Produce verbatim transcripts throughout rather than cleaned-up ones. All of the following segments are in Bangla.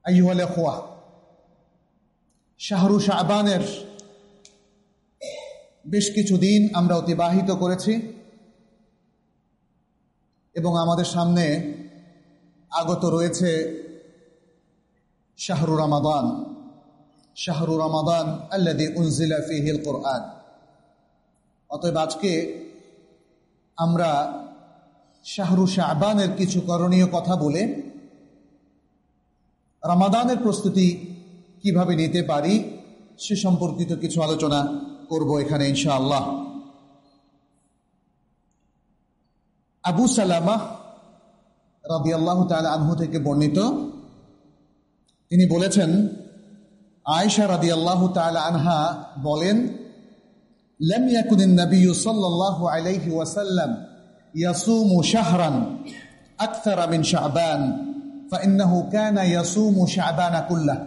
আইয়ুহাল ইখওয়া, শাহরু শাবানের বেশ কিছু দিন আমরা অতিবাহিত করেছি এবং আমাদের সামনে আগত রয়েছে শাহরু রমাদান, শাহরু রমাদান আল্লাযী উনজিলা ফীহিল কুরআন। অতএব আজকে আমরা শাহরু শাবানের কিছু করণীয় কথা বলে রমাদানের প্রস্তুতি কিভাবে নিতে পারি সে সম্পর্কিত কিছু আলোচনা করব এখানে ইনশাআল্লাহ। আবু সালামা রাদিয়াল্লাহু তাআলা আনহু থেকে বর্ণিত, তিনি বলেছেন, আয়েশা রাদিয়াল্লাহু তাআলা আনহা বলেন, লাম ইয়াকুনিন নাবিয়্যু সাল্লাল্লাহু আলাইহি ওয়াসাল্লাম ইয়াসুমু শাহরান আকথারা মিন শাবান ফাইন্নাহু কানা ইয়াসুমু শাবানা কুল্লাহ।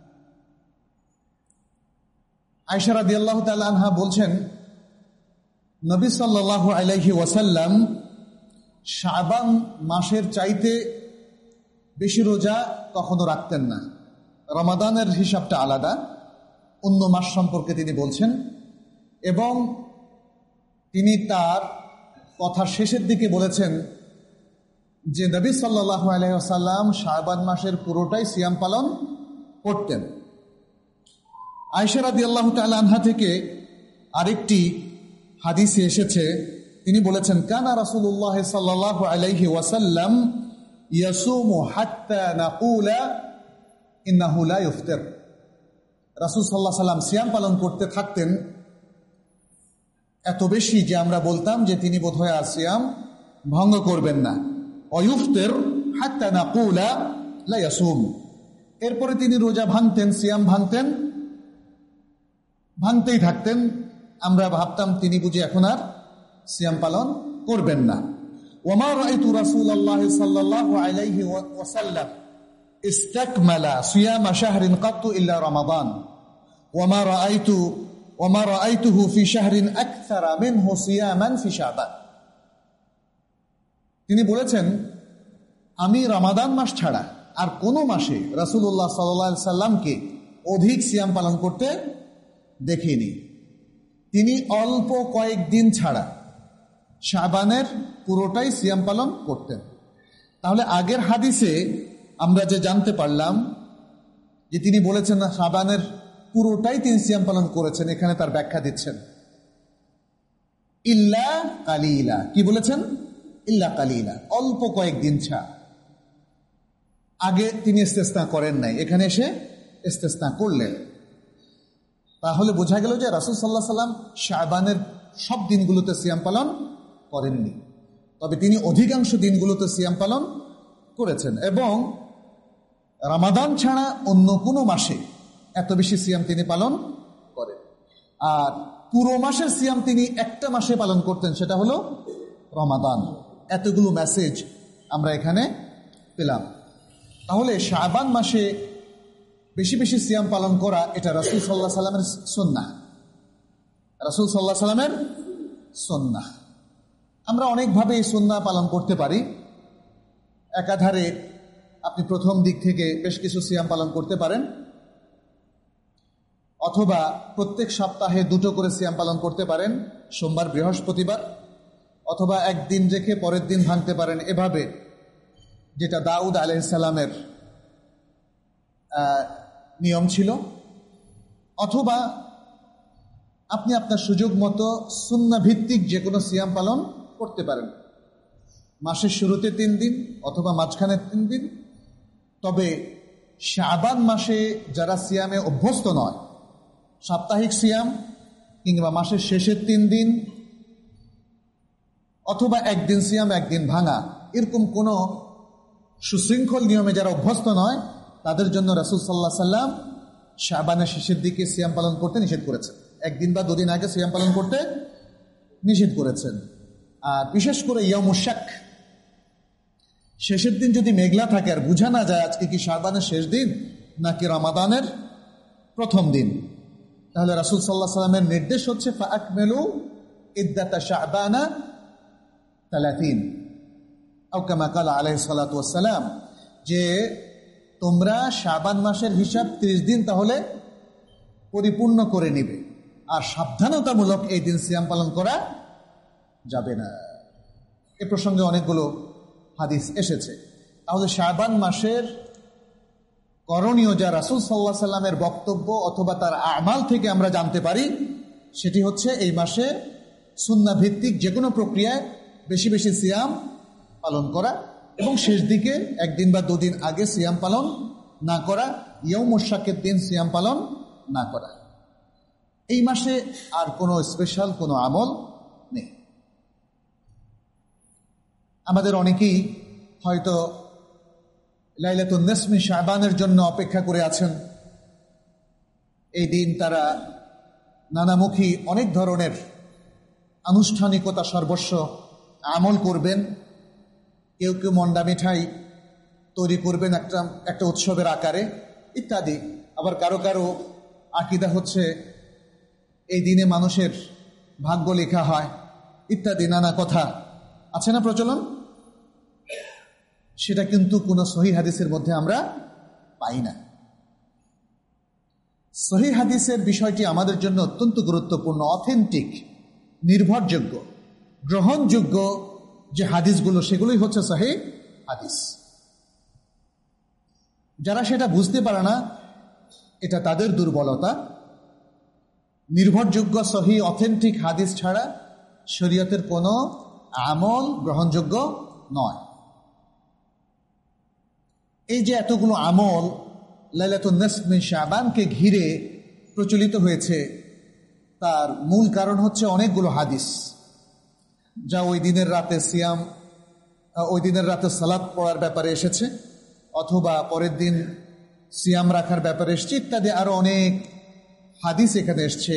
আয়েশা রাদিয়াল্লাহু তাআলা আনহা বলছেন, নবী সাল্লাল্লাহু আলাইহি ওয়াসাল্লাম শাবান মাসের চাইতে বেশি রোজা কখনো রাখতেন না। রমাদানের হিসাবটা আলাদা, অন্য মাস সম্পর্কে তিনি বলছেন, এবং তিনি তার কথার শেষের দিকে বলেছেন যে নবী সাল্লাল্লাহু আলাইহি ওয়াসাল্লাম শাবান মাসের পুরোটাই সিয়াম পালন করতেন। আয়েশা রাদিয়াল্লাহু তাআলা আনহা থেকে আরেকটি হাদিসে এসেছে, তিনি বলেছেন, কানা রাসূলুল্লাহ সাল্লাল্লাহু আলাইহি ওয়াসাল্লাম ইয়াসুমু হাত্তা নাকুলা ইন্নাহু লা ইফতার। রাসূল সাল্লাল্লাহু আলাইহি ওয়াসাল্লাম সিয়াম পালন করতে থাকতেন এত বেশি যে আমরা বলতাম যে তিনি বোধহয় আর সিয়াম ভঙ্গ করবেন না। ওয়ুফতির হাত্তা নাকুলা লা ইয়াসুম। এরপরে তিনি রোজা ভাঙতেন, সিয়াম ভাঙতেন, ভাঙতেই থাকতেন। আমরা ভাবতাম তিনি বুঝি এখন আর সিয়াম পালন করবেন না। ওমা রাআইতু রাসূলুল্লাহ সাল্লাল্লাহু আলাইহি ওয়াসাল্লাম ইসতাকমালা সিয়াম শাহরিন কাত্তু ইল্লা রমাদান ওমা রাআইতু ওমা রাআইতুহু ফি শাহরিন আকসারা মিনহু সিয়ামান ফি শাবান। তিনি বলেছেন, আমি রমাদান মাস ছাড়া আর কোন মাসে রাসূলুল্লাহ সাল্লাল্লাহু আলাইহি সাল্লামকে অধিক সিয়াম পালন করতে দেখিনি। তিনি অল্প কয়েকদিন ছাড়া শাবানের পুরোটাই সিয়াম পালন করতেন। তাহলে আগের হাদিসে আমরা যে জানতে পারলাম যে তিনি বলেছেন না শাবানের পুরোটাই তিনি সিয়াম পালন করেছেন, এখানে তার ব্যাখ্যা দিচ্ছেন, ইল্লা কালিলা। কি বলেছেন? ইল্লা কালিলা, অল্প কয়েকদিন ছাড়া। আগে তিনি ইস্তেসনা করেন নাই, এখানে এসে ইস্তেসনা করলেন। তাহলে বোঝা গেল যে রাসূল সাল্লাল্লাহু আলাইহি ওয়াসাল্লাম শাবানের সব দিনগুলোতে সিয়াম পালন করেননি, তবে তিনি অধিকাংশ দিনগুলোতে সিয়াম পালন করেছেন, এবং রমাদান ছাড়া অন্য কোনো মাসে এত বেশি সিয়াম তিনি পালন করেন। আর পুরো মাসের সিয়াম তিনি একটা মাসে পালন করতেন, সেটা হলো রমাদান। এতগুলো মেসেজ আমরা এখানে পেলাম। তাহলে শাবান মাসে বেশি বেশি সিয়াম পালন করা এটা রাসূল সাল্লাল্লাহু আলাইহি সাল্লামের সুন্নাহ, রাসূল সাল্লাল্লাহু আলাইহি সাল্লামের সুন্নাহ। আমরা অনেকভাবে এই সুন্নাহ পালন করতে পারি। একাধারে আপনি প্রথম দিক থেকে বেশ কিছু সিয়াম পালন করতে পারেন, অথবা প্রত্যেক সপ্তাহে দুটো করে সিয়াম পালন করতে পারেন, সোমবার বৃহস্পতিবার, অথবা একদিন রেখে পরের দিন ভাঙতে পারেন, এভাবে যেটা দাউদ আলাইহিস সালামের নিয়ম ছিল। অথবা আপনি আপনার সুযোগ মতো সুন্নাহ ভিত্তিক যে কোনো সিয়াম পালন করতে পারেন, মাসের শুরুতে তিন দিন অথবা মাঝখানে তিন দিন। তবে শাবান মাসে যারা সিয়ামে অভ্যস্ত নয়, সাপ্তাহিক সিয়াম কিংবা মাসের শেষের তিন দিন অথবা একদিন সিয়াম একদিন ভাঙা, এরকম কোনো সুশৃঙ্খল নিয়মে যারা অভ্যস্ত নয়, তাদের জন্য রাসূল সাল্লাল্লাহু আলাইহি সাল্লাম শাবানের শেষের দিকে সিয়াম পালন করতে নিষেধ করেছেন, একদিন বা দুদিন আগে সিয়াম পালন করতে নিষেধ করেছেন। আর বিশেষ করে ইয়াউমুশ শাক, শেষের দিন যদি মেঘলা থাকে আর বোঝা না যায় আজকে কি শাবানের শেষ দিন নাকি রমাদানের প্রথম দিন, তাহলে রাসূল সাল্লাল্লাহু আলাইহি সাল্লামের নির্দেশ হচ্ছে ফাআকমিলু ইদ্দাতা শাবানা তিরিশ, আও কামা ক্বালা আলাইহিস সালাতু ওয়াস সালাম, যে তোমরা শাবান মাসের হিসাব ত্রিশ দিন তাহলে পরিপূর্ণ করে নিবে, আর সাবধানতামূলক এই দিন সিয়াম পালন করা যাবে না। এ প্রসঙ্গে অনেকগুলো হাদিস এসেছে। তাহলে শাবান মাসের করণীয় যা রাসূল সাল্লাল্লাহু আলাইহি সাল্লামের বক্তব্য অথবা তার আমাল থেকে আমরা জানতে পারি, সেটি হচ্ছে এই মাসে সুন্নাহ ভিত্তিক যে কোনো প্রক্রিয়ায় বেশি বেশি সিয়াম পালন করা, এবং শেষ দিকে একদিন বা দুদিন আগে সিয়াম পালন না করা, ইয়াউমুশ শাকের দিন সিয়াম পালন না করা। এই মাসে আর কোনো স্পেশাল কোনো আমল নেই। আমাদের অনেকেই হয়তো লাইলাতুন নিসফ মিন শাবানের জন্য অপেক্ষা করে আছেন। এই দিন তারা নানামুখী অনেক ধরনের আনুষ্ঠানিকতা সর্বস্ব আমল করবেন। কেউ কেউ মন্ডা মিঠাই তৈরি করবেন একটা একটা উৎসবের আকারে ইত্যাদি। আবার কারো কারো আকীদা হচ্ছে এই দিনে মানুষের ভাগ্য লেখা হয় ইত্যাদি নানা কথা আছে না প্রচলন। সেটা কিন্তু কোনো সহিহ হাদিসের মধ্যে আমরা পাই না। সহিহ হাদিসের বিষয়টি আমাদের জন্য অত্যন্ত গুরুত্বপূর্ণ, অথেন্টিক, নির্ভরযোগ্য, গ্রহণযোগ্য যে হাদিসগুলো সেগুলোই হচ্ছে সহিহ হাদিস। যারা সেটা বুঝতে পারে না এটা তাদের দুর্বলতা। নির্ভরযোগ্য সহিহ অথেন্টিক হাদিস ছাড়া শরীয়তের কোনো আমল গ্রহণযোগ্য নয়। এই যে এতগুলো আমল লাইলাতুন নিসফ মিন শাবানকে ঘিরে প্রচলিত হয়েছে, তার মূল কারণ হচ্ছে অনেকগুলো হাদিস যা ওই দিনের রাতে সিয়াম, ওই দিনের রাতে সালাত পড়ার ব্যাপারে এসেছে, অথবা পরের দিন সিয়াম রাখার ব্যাপারে এসেছে ইত্যাদি। আরো অনেক হাদিস এখানে এসছে,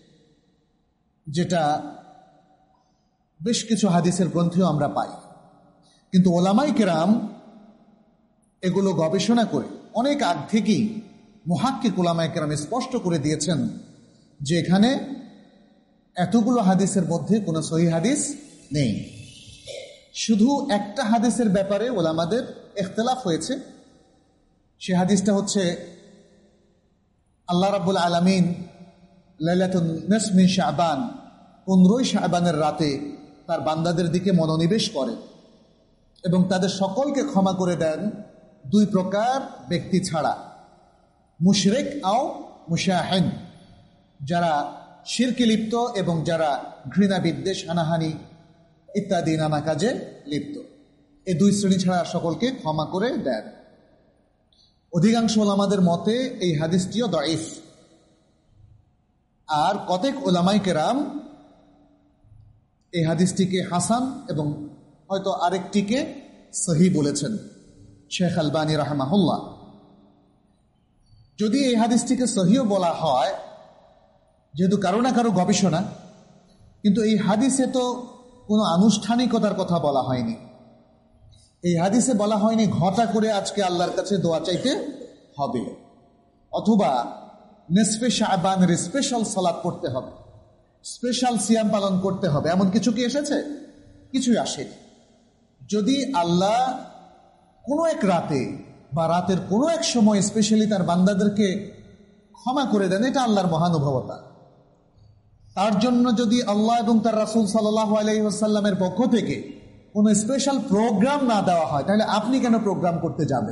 যেটা বেশ কিছু হাদিসের গ্রন্থেও আমরা পাই। কিন্তু ওলামায়ে কেরাম এগুলো গবেষণা করে অনেক আগ থেকেই মুহাক্কিক ওলামায়ে কেরাম স্পষ্ট করে দিয়েছেন যে এখানে এতগুলো হাদিসের মধ্যে কোনো সহিহ হাদিস নেই। শুধু একটা হাদিসের ব্যাপারে ওলামাদের ইখতিলাফ হয়েছে। সে হাদিসটা হচ্ছে আল্লাহ রাব্বুল আলামিন লাইলাতুন নিসফ মিন শাবান, পনেরোই শাবানের রাতে তার বান্দাদের দিকে মনোনিবেশ করেন এবং তাদের সকলকে ক্ষমা করে দেন দুই প্রকার ব্যক্তি ছাড়া, মুশরিক আও মুশাহিন, যারা শিরকে লিপ্ত এবং যারা ঘৃণা, বিদ্বেষ, হানাহানি ইত্যাদি নানা কাজে লিপ্ত। এই দুই শ্রেণী ছাড়া সকলকে ক্ষমা করে দেন। অধিকাংশ ওলামাদের মতে এই হাদিসটিও দাঈফ, আর কতেক ওলামায়ে কেরাম এই হাদিসটিকে হাসান এবং হয়তো আরেকটিকে সহিহ বলেছেন, শেখ আলবানী রাহমাহুল্লাহ। যদি এই হাদিসটিকে সহিহ বলা হয়, যেহেতু কারো না কারো গবেষণা, কিন্তু এই হাদিসে তো কোনো আনুষ্ঠানিকতার কথা বলা হয়নি। এই হাদিসে বলা হয়নি ঘটা করে আজকে আল্লাহর কাছে দোয়া চাইতে হবে, অথবা নিসফে শাবানের স্পেশাল সালাত পড়তে হবে, স্পেশাল সিয়াম পালন করতে হবে, এমন কিছু কি এসেছে? কিছুই আসেনি। যদি আল্লাহ কোনো এক রাতে বা রাতের কোনো এক সময় স্পেশালি তার বান্দাদেরকে ক্ষমা করে দেন, এটা আল্লাহর মহানুভবতা। তার জন্য যদি আল্লাহ এবং তার রাসূল সাল্লাল্লাহু আলাইহি ওয়াসাল্লামের পক্ষ থেকে কোনো স্পেশাল প্রোগ্রাম না দেওয়া হয়, তাহলে আপনি কেন প্রোগ্রাম করতে যাবেন?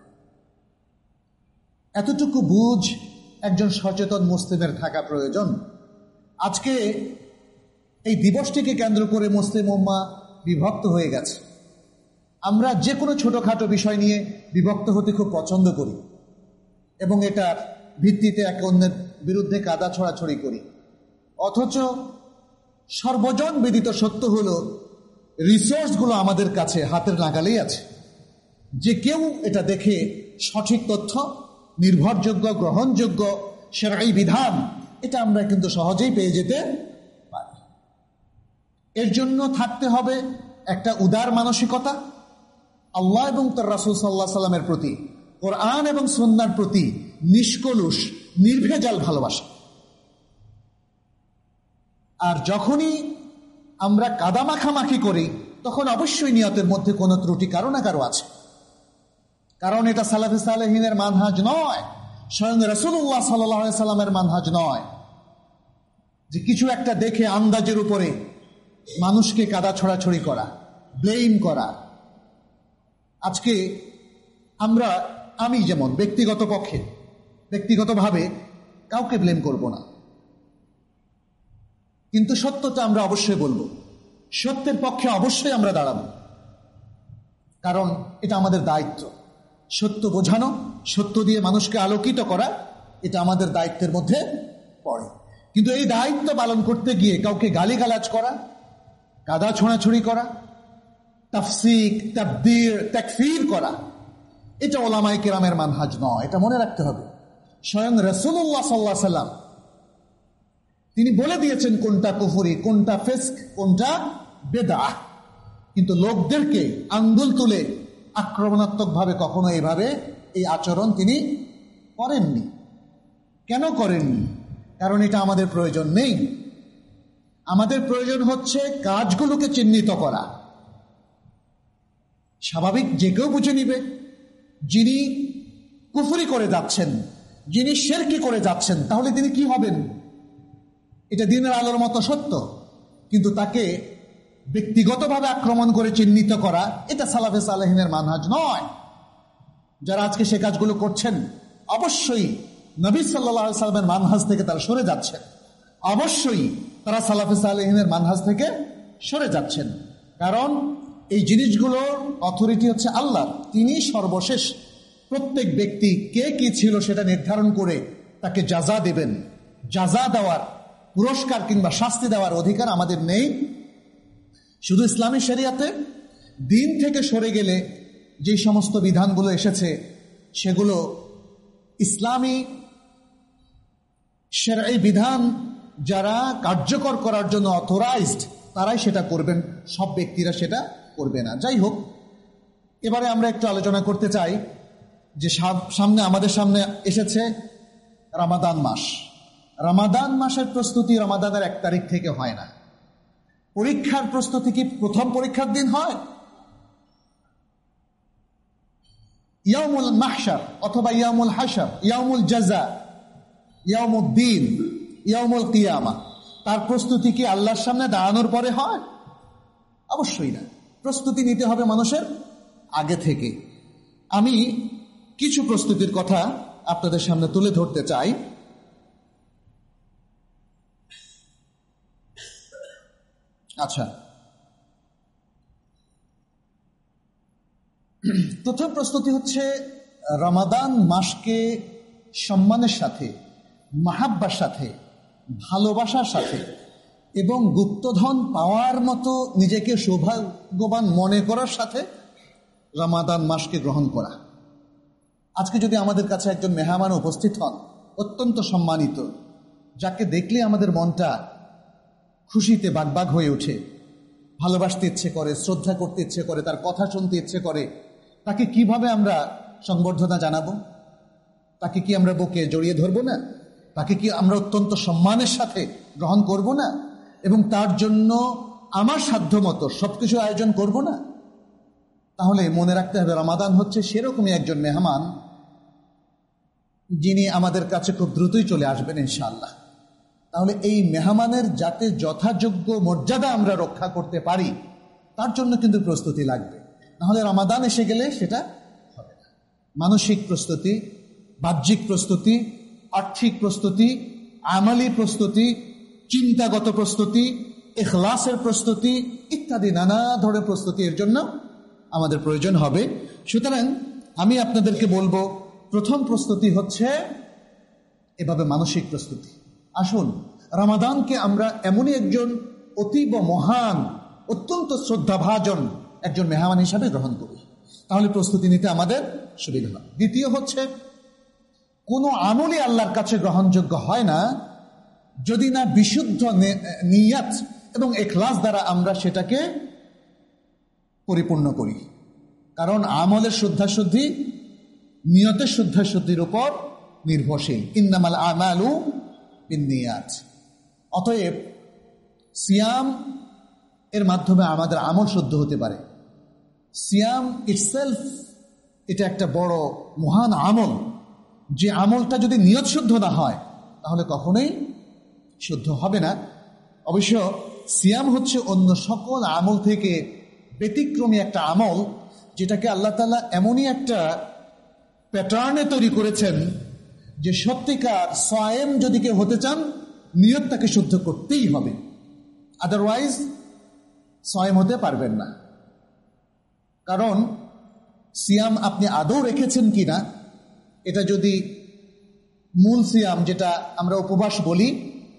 এতটুকু বুঝ একজন সচেতন মুসলিমের থাকা প্রয়োজন। আজকে এই দিবসটিকে কেন্দ্র করে মুসলিম উম্মাহ বিভক্ত হয়ে গেছে। আমরা যে কোনো ছোটখাটো বিষয় নিয়ে বিভক্ত হতে খুব পছন্দ করি এবং এটার ভিত্তিতে একে অন্যের বিরুদ্ধে কাদা ছড়াছড়ি করি, অথচ সর্বজন বিদিত সত্য হলো রিসোর্সগুলো আমাদের কাছে হাতের নাগালেই আছে। যে কেউ এটা দেখে সঠিক তথ্য, নির্ভরযোগ্য, গ্রহণযোগ্য শরঈ বিধান, এটা আমরা কিন্তু সহজেই পেয়ে যেতে পারি। এর জন্য থাকতে হবে একটা উদার মানসিকতা, আল্লাহ এবং তার রাসূল সাল্লাল্লাহু আলাইহি সাল্লামের প্রতি, কোরআন এবং সুন্নাহর প্রতি নিষ্কলুষ, নির্ভেজাল ভালোবাসা। আর যখনই আমরা কাদা মাখামাখি করি, তখন অবশ্যই নিয়তের মধ্যে কোনো ত্রুটি কারো না কারো আছে। কারণ এটা সালাফে সালেহিনের মানহাজ নয়, স্বয়ং রাসূলুল্লাহ সাল্লাল্লাহু আলাইহি সাল্লামের মানহাজ নয়, যে কিছু একটা দেখে আন্দাজের উপরে মানুষকে কাদা ছড়াছড়ি করা, ব্লেম করা। আজকে আমরা, আমি যেমন ব্যক্তিগত পক্ষে ব্যক্তিগতভাবে কাউকে ব্লেম করব না, কিন্তু সত্যটা আমরা অবশ্যই বলবো, সত্যের পক্ষে অবশ্যই আমরা দাঁড়াবো, কারণ এটা আমাদের দায়িত্ব। সত্য বোঝানো, সত্য দিয়ে মানুষকে আলোকিত করা, এটা আমাদের দায়িত্বের মধ্যে পড়ে। কিন্তু এই দায়িত্ব পালন করতে গিয়ে কাউকে গালিগালাজ করা, কাদা ছোঁড়াছুড়ি করা, তাফসিক, তাবদীর, তাকফীর করা, এটা উলামায়ে কেরামের মানহাজ নয়। এটা মনে রাখতে হবে। স্বয়ং রাসূলুল্লাহ সাল্লাল্লাহু আলাইহি সাল্লাম তিনি বলে দিয়েছেন কোনটা কুফরি, কোনটা ফিসক, কোনটা বিদআহ, কিন্তু লোকদেরকে আঙ্গুল তুলে আক্রমণাত্মকভাবে কখনো এইভাবে এই আচরণ তিনি করেননি। কেন করেননি? কারণ এটা আমাদের প্রয়োজন নেই। আমাদের প্রয়োজন হচ্ছে কাজগুলোকে চিহ্নিত করা। স্বাভাবিক যে কেউ বুঝে নিবে যিনি কুফরি করে যাচ্ছেন, যিনি শিরকি করে যাচ্ছেন, তাহলে তিনি কি হবেন? এটা দিনের আলোর মতো সত্য, কিন্তু তাকে ব্যক্তিগতভাবে আক্রমণ করে চিহ্নিত করা, এটা সালাফে সালেহিনের মানহাজ নয়। যারা আজকে সে কাজগুলো করছেন, অবশ্যই নবী সাল্লাল্লাহু আলাইহি সাল্লামের মানহাজ থেকে তারা সরে যাচ্ছেন, অবশ্যই তারা সালাফে সালেহিনের মানহাজ থেকে সরে যাচ্ছেন। কারণ এই জিনিসগুলোর অথরিটি হচ্ছে আল্লাহ, তিনি সর্বশেষ। প্রত্যেক ব্যক্তি কে কি ছিল সেটা নির্ধারণ করে তাকে জাযা দেবেন। জাযা দেওয়ার, পুরস্কার কিংবা শাস্তি দেওয়ার অধিকার আমাদের নেই। শুধু ইসলামী শরিয়াতে দিন থেকে সরে গেলে যে সমস্ত বিধানগুলো এসেছে সেগুলো ইসলামী শরঈ বিধান যারা কার্যকর করার জন্য অথরাইজড, তারাই সেটা করবেন, সব ব্যক্তিরা সেটা করবে না। যাই হোক, এবারে আমরা একটু আলোচনা করতে চাই যে সামনে আমাদের সামনে এসেছে রমাদান মাস। রমাদান মাসের প্রস্তুতি রমাদানের এক তারিখ থেকে হয় না। পরীক্ষার প্রস্তুতি কি প্রথম পরীক্ষার দিন হয়? ইয়াউমুল মাহশার অথবা ইয়াউমুল হাশর, ইয়াউমুল জাযা, ইয়াউমুদ দ্বীন, ইয়াউমুল কিয়ামা, তার প্রস্তুতি কি আল্লাহর সামনে দাঁড়ানোর পরে হয়? অবশ্যই না। প্রস্তুতি নিতে হবে মানুষের আগে থেকে। আমি কিছু প্রস্তুতির কথা আপনাদের সামনে তুলে ধরতে চাই। আচ্ছা, প্রথম প্রস্তুতি হচ্ছে রমাদান মাসকে সম্মানের সাথে, মাহাব্বার সাথে, ভালোবাসার সাথে এবং গুপ্তধন পাওয়ার মতো নিজেকে সৌভাগ্যবান মনে করার সাথে রমাদান মাসকে গ্রহণ করা। আজকে যদি আমাদের কাছে একজন মেহমান উপস্থিত হন, অত্যন্ত সম্মানিত, যাকে দেখলে আমাদের মনটা খুশিতে বাগবাগ হয়ে ওঠে, ভালোবাসতে ইচ্ছে করে, শ্রদ্ধা করতে ইচ্ছে করে, তার কথা শুনতে ইচ্ছে করে, তাকে কিভাবে আমরা সংবর্ধনা জানাবো? তাকে কি আমরা বুকে জড়িয়ে ধরবো না? তাকে কি আমরা অত্যন্ত সম্মানের সাথে গ্রহণ করব না? এবং তার জন্য আমার সাধ্য মতো সবকিছু আয়োজন করব না? তাহলে মনে রাখতে হবে রমাদান হচ্ছে সেরকমই একজন মেহমান, যিনি আমাদের কাছে খুব দ্রুতই চলে আসবেন ইনশাআল্লাহ। তাহলে এই মেহমানের যাতে যথাযোগ্য মর্যাদা আমরা রক্ষা করতে পারি, তার জন্য কিন্তু প্রস্তুতি লাগবে। নাহলে রমাদান এসে গেলে সেটা হবে না। মানসিক প্রস্তুতি, বাহ্যিক প্রস্তুতি, আর্থিক প্রস্তুতি, আমালি প্রস্তুতি, চিন্তাগত প্রস্তুতি, ইখলাসের প্রস্তুতি ইত্যাদি নানা ধরনের প্রস্তুতি এর জন্য আমাদের প্রয়োজন হবে। সুতরাং আমি আপনাদেরকে বলবো, প্রথম প্রস্তুতি হচ্ছে এভাবে মানসিক প্রস্তুতি। আসুন রমাদানকে আমরা এমনই একজন অতীব মহান, অত্যন্ত শ্রদ্ধাভাজন একজন মেহমান হিসাবে গ্রহণ করি, তাহলে প্রস্তুতি নিতে আমাদের সুবিধা হয়। দ্বিতীয় হচ্ছে, কোনো আমলই আল্লাহর কাছে গ্রহণযোগ্য হয় না যদি না বিশুদ্ধ নিয়াত এবং ইখলাস দ্বারা আমরা সেটাকে পরিপূর্ণ করি। কারণ আমলের শুদ্ধাশুদ্ধি নিয়তের শুদ্ধাশুদ্ধির উপর নির্ভরশীল। ইন্নামাল আমালু বিন্নিয়াত। অতএব সিয়াম এর মাধ্যমে আমাদের আমল শুদ্ধ হতে পারে। সিয়াম ইটসেলফ এটা একটা বড় মহান আমল, যে আমলটা যদি নিয়ত শুদ্ধ না হয় তাহলে কখনোই শুদ্ধ হবে না। অবশ্য সিয়াম হচ্ছে অন্য সকল আমল থেকে ব্যতিক্রমী একটা আমল, যেটাকে আল্লাহ তাআলা এমনই একটা প্যাটার্নে তৈরি করেছেন যে সত্যিকার সায়েম যদি কেউ হতে চান নিয়ত তাকে শুদ্ধ করতেই হবে, আদারওয়াইজ সায়েম হতে পারবেন না। কারণ সিয়াম আপনি আদৌ রেখেছেন কিনা, এটা যদি মূল সিয়াম যেটা আমরা উপবাস বলি,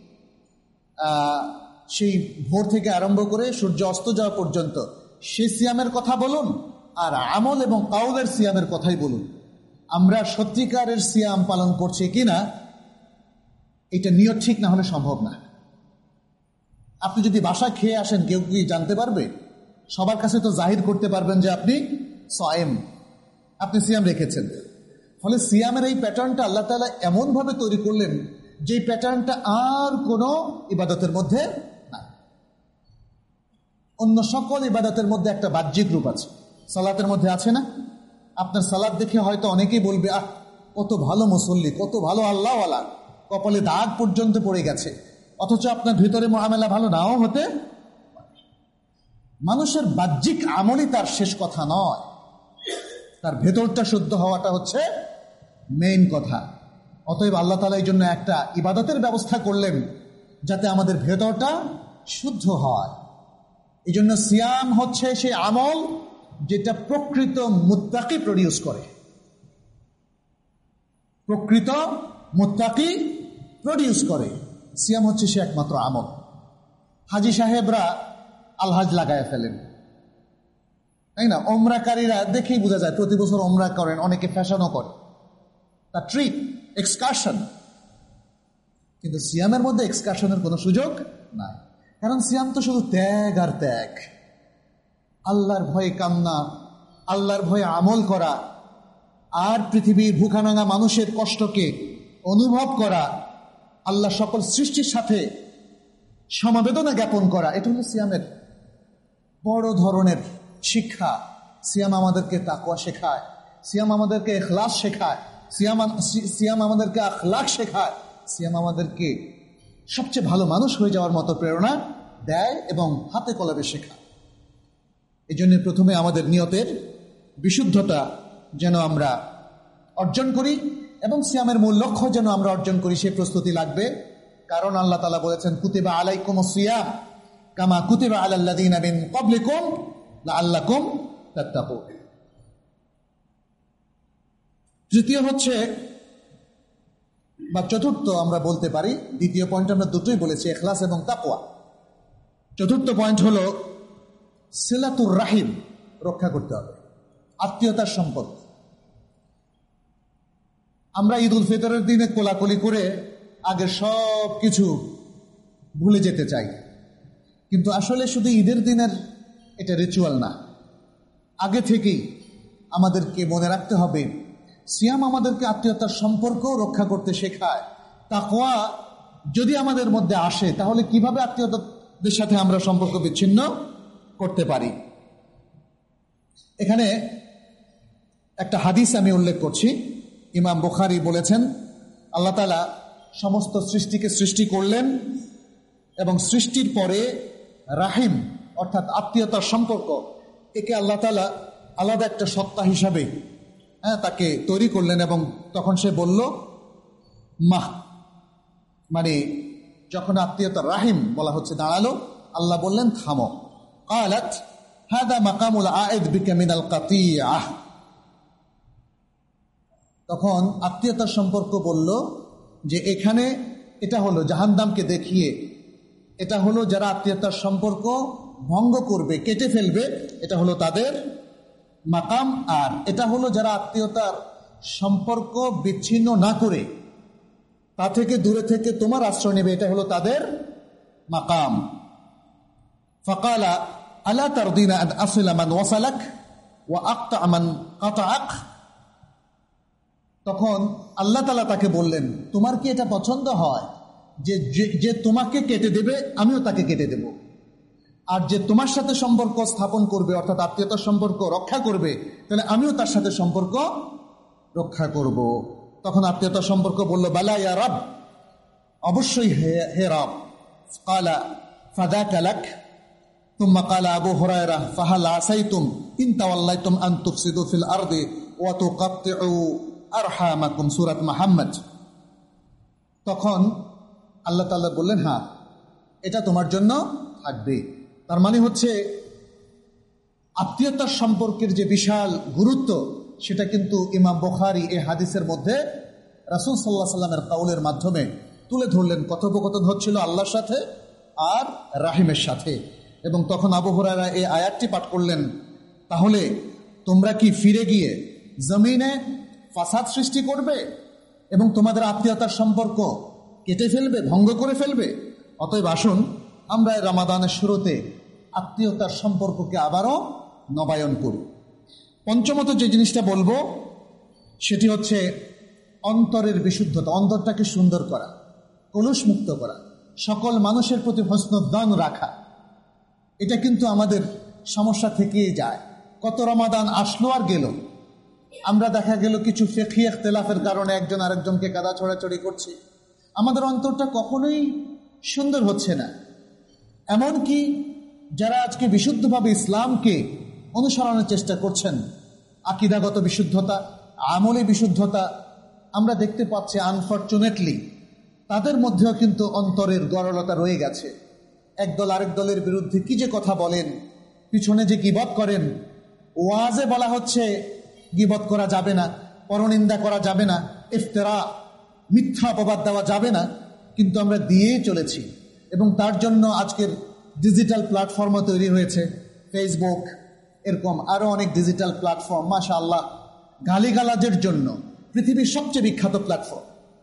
সেই ভোর থেকে আরম্ভ করে সূর্য অস্ত যাওয়া পর্যন্ত সেই সিয়ামের কথা বলুন, আর আমল এবং কাউলের সিয়ামের কথাই বলুন, আমরা সত্যিকারের সিয়াম পালন করছি কিনা এটা নিয়ত ঠিক না হলে সম্ভব না। আপনি যদি বাসা খেয়ে আসেন, কেউ কি জানতে পারবে? সবার কাছে তো জাহির করতে পারবেন যে আপনি সায়েম, আপনি সিয়াম রেখেছেন। ফলে সিয়ামের এই প্যাটার্নটা আল্লাহ তাআলা এমনভাবে তৈরি করলেন যে প্যাটার্নটা আর কোনো ইবাদতের মধ্যে নাই। অন্য সকল ইবাদতের মধ্যে একটা বাহ্যিক রূপ আছে, সালাতের মধ্যে আছে না? আপনার সালাত দেখে হয়তো অনেকেই বলবে, আহ কত ভালো মুসল্লি, কত ভালো আল্লাহওয়ালা, কপালে দাগ পর্যন্ত পড়ে গেছে, অথচ আপনার ভিতরে মুআমালা ভালো নাও হতে। মানুষের বাহ্যিক আমলই তার শেষ কথা নয়, তার ভেতরটা শুদ্ধ হওয়াটা হচ্ছে মেইন কথা। অতএব আল্লাহ তাআলা এই জন্য একটা ইবাদতের ব্যবস্থা করলেন যাতে আমাদের ভেতরটা শুদ্ধ হয়। এই জন্য সিয়াম হচ্ছে সেই আমল যেটা প্রকৃত মুত্তাকি প্রডিউস করে, প্রকৃত মুত্তাকি প্রডিউস করে। সিয়াম হচ্ছে সে একমাত্র আমল। হাজি সাহেবরা আলহাজ লাগায় ফেলেন, তাই না? ওমরাকারীরা দেখেই বোঝা যায় প্রতি বছর ওমরা করেন, অনেকে ফ্যাশনও করে, তা ট্রিপ, এক্সকারশন। কিন্তু সিয়ামের মধ্যে এক্সকারশনের কোনো সুযোগ নাই, কারণ সিয়াম তো শুধু ত্যাগ আর ত্যাগ, আল্লাহর ভয়ে কান্না, আল্লাহর ভয়ে আমল করা, আর পৃথিবীর ভুখানাঙা মানুষের কষ্টকে অনুভব করা, আল্লাহ সকল সৃষ্টির সাথে সমবেদনা জ্ঞাপন করা, এটা হলো সিয়ামের বড় ধরনের শিক্ষা। সিয়াম আমাদেরকে তাকওয়া শেখায়, সিয়াম আমাদেরকে ইখলাস শেখায়, সিয়াম সিয়াম আমাদেরকে আখলাক শেখায়, সিয়াম আমাদেরকে সবচেয়ে ভালো মানুষ হয়ে যাওয়ার মতো প্রেরণা দেয় এবং হাতে কলমে শেখায়। এই জন্য প্রথমে আমাদের নিয়তের বিশুদ্ধতা যেন আমরা অর্জন করি এবং সিয়ামের মূল লক্ষ্য যেন আমরা অর্জন করি, সে প্রস্তুতি লাগবে। কারণ আল্লাহ তাআলা বলেছেন, কুতিবা আলাইকুমুস সিয়াম কামা কুতিবা আলাল্লাযীনা মিন ক্বাবলিকুম লাআল্লাকুম তাত্তাকুন। তৃতীয় হচ্ছে বা চতুর্থ আমরা বলতে পারি, দ্বিতীয় পয়েন্ট আমরা দুটোই বলেছি, ইখলাস এবং তাকওয়া। চতুর্থ পয়েন্ট হলো সিলাতুর রাহিম রক্ষা করতে হবে, আত্মীয়তার সম্পর্ক। আমরা ঈদ উল ফিতরের দিনে কোলাকুলি করে আগের সব কিছু ভুলে যেতে চাই, কিন্তু আসলে শুধু ঈদের দিনের এটা রিচুয়াল না, আগে থেকেই আমাদেরকে মনে রাখতে হবে সিয়াম আমাদেরকে আত্মীয়তার সম্পর্ক রক্ষা করতে শেখায়। তাকওয়া যদি আমাদের মধ্যে আসে তাহলে কিভাবে আত্মীয়তাদের সাথে আমরা সম্পর্ক বিচ্ছিন্ন করতে পারি। এখানে একটা হাদিস আমি উল্লেখ করছি, ইমাম বুখারী বলেছেন, আল্লাহ তাআলা সমস্ত সৃষ্টিকে সৃষ্টি করলেন এবং সৃষ্টির পরে রাহিম অর্থাৎ আত্মীয়তার সম্পর্ক, একে আল্লাহ তাআলা আলাদা একটা সত্তা হিসাবে হ্যাঁ তাকে তৈরি করলেন। এবং তখন সে বলল মাহ, মানে যখন আত্মীয়তার রাহিম বলা হচ্ছে দাঁড়ালো, আল্লাহ বললেন থামো। ক্বালাত হাদা মাকামুল আইদ বিকা মিনাল কাতিআহ। তখন আত্মীয়তার সম্পর্ক বলল যে এখানে এটা হলো জাহান্নামকে দেখিয়ে, এটা হলো যারা আত্মীয়তার সম্পর্ক ভঙ্গ করবে, কেটে ফেলবে, এটা হলো তাদের মাকাম। আর এটা হলো যারা আত্মীয়তার সম্পর্ক বিচ্ছিন্ন না করে তা থেকে দূরে থেকে তোমার আশ্রয় নেবে, এটা হলো তাদের মাকাম। ফাকালা আলা তারদিনা আন আসিলা মান ওয়াসালাক ওয়া আকতা মান কাতাআক। তখন আল্লাহ তাআলা তাকে বললেন, তোমার কি এটা পছন্দ হয় যে যে তোমাকে কেটে দেবে আমিও তাকে কেটে দেব, আর যে তোমার সাথে সম্পর্ক স্থাপন করবে, অর্থাৎ আত্মীয়তার সম্পর্ক রক্ষা করবে, তাহলে আমিও তার সাথে সম্পর্ক রক্ষা করব। তখন আত্মীয়তার সম্পর্ক বলল, বালা ইয়া রব, অবশ্যই হে রব। ক্বালা ফাদাকা লাক। তুম্মা ক্বালা আবু হুরায়রা ফাহাল আসাইতুম ইন তাওয়াল্লাইতুম আন তুফসিদু ফিল আরদি ওয়া তুকাত্তিউ আরহামাকুম, সূরা মুহাম্মদ। তখন আল্লাহ তাআলা বললেন, হ্যাঁ, এটা তোমার জন্য থাকবে। তার মানে হচ্ছে আত্মীয়তার সম্পর্কের যে বিশাল গুরুত্ব, সেটা কিন্তু ইমাম বুখারী এই হাদিসের মধ্যে রাসূল সাল্লাল্লাহু আলাইহি ওয়াসাল্লামের কাউলের মাধ্যমে তুলে ধরলেন। কথোপকথন হচ্ছিল আল্লাহর সাথে আর রাহিমের সাথে। এবং তখন আবু হুরায়রা এই আয়াতটি পাঠ করলেন, তাহলে তোমরা কি ফিরে গিয়ে জমিনে ফাসাদ সৃষ্টি করবে এবং তোমাদের আত্মীয়তার সম্পর্ক কেটে ফেলবে, ভঙ্গ করে ফেলবে? অতএব আসুন আমরা রমাদানের শুরুতে আত্মীয়তার সম্পর্ককে আবারও নবায়ন করি। পঞ্চমত যে জিনিসটা বলবো সেটি হচ্ছে অন্তরের বিশুদ্ধতা, অন্তরটাকে সুন্দর করা, কলুষ মুক্ত করা, সকল মানুষের প্রতি হসনুদ্দান রাখা। এটা কিন্তু আমাদের সমস্যা থেকেই যায়। কত রমাদান আসলো আর গেল, আমরা দেখা গেল কিছু ফিকহি ইখতিলাফের কারণে একজন আরেকজনকে কাদা ছড়াছড়ি করছি। আমাদের অন্তরটা কখনোই সুন্দর হচ্ছে না। এমনকি যারা আজকে বিশুদ্ধভাবে ইসলামকে অনুসরণের চেষ্টা করছেন, আকীদাগত বিশুদ্ধতা, আমলে বিশুদ্ধতা, আমরা দেখতে পাচ্ছি আনফরচুনেটলি তাদের মধ্যেও কিন্তু অন্তরের গরলতা রয়ে গেছে। একদল আরেক দলের বিরুদ্ধে কি যে কথা বলেন, পিছনে যে গীবত করেন। ওয়াজে বলা হচ্ছে গীবত করা যাবে না, পরনিন্দা করা যাবে না, ইফতিরা, মিথ্যা অপবাদ দেওয়া যাবে না, কিন্তু আমরা দিয়েই চলেছি। এবং তার জন্য আজকের ডিজিটাল প্ল্যাটফর্মও তৈরি হয়েছে, ফেসবুক, এরকম আরও অনেক ডিজিটাল প্ল্যাটফর্ম, মাশাআল্লাহ, গালিগালাজের জন্য পৃথিবীর সবচেয়ে বিখ্যাত প্ল্যাটফর্ম।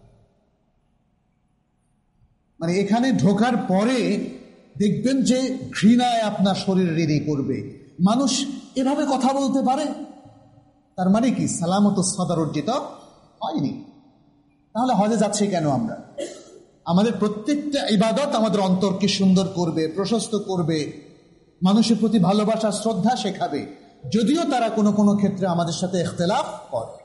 মানে এখানে ঢোকার পরে দেখবেন যে ঘৃণায় আপনার শরীর রিরি করবে। মানুষ এভাবে কথা বলতে পারে, তার মানে কি সালামত সদর অর্জিত হয়নি। তাহলে হজে যাচ্ছি কেন আমরা? আমাদের প্রত্যেকটা ইবাদত আমাদের অন্তরকে সুন্দর করবে, প্রশস্ত করবে, মানুষের প্রতি ভালোবাসা, শ্রদ্ধা শেখাবে, যদিও তারা কোনো কোনো ক্ষেত্রে আমাদের সাথে ইখতিলাফ করে।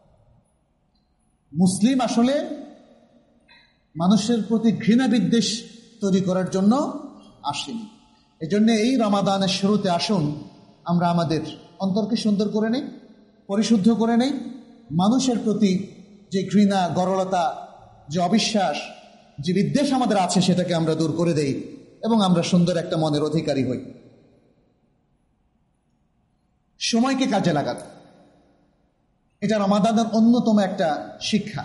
মুসলিম আসলে মানুষের প্রতি ঘৃণা বিদ্বেষ তৈরি করার জন্য আসেনি। এজন্য এই রমাদানের শুরুতে আসুন আমরা আমাদের অন্তরকে সুন্দর করে নেই, পরিশুদ্ধ করে নেই, মানুষের প্রতি যে ঘৃণা, গরলতা, যে অবিশ্বাস, যে বিদ্বেষ আমাদের আছে সেটাকে আমরা দূর করে দেই এবং আমরা সুন্দর একটা মনের অধিকারী হই। সময়কে কাজে লাগাতে, এটা রমাদানের অন্যতম একটা শিক্ষা।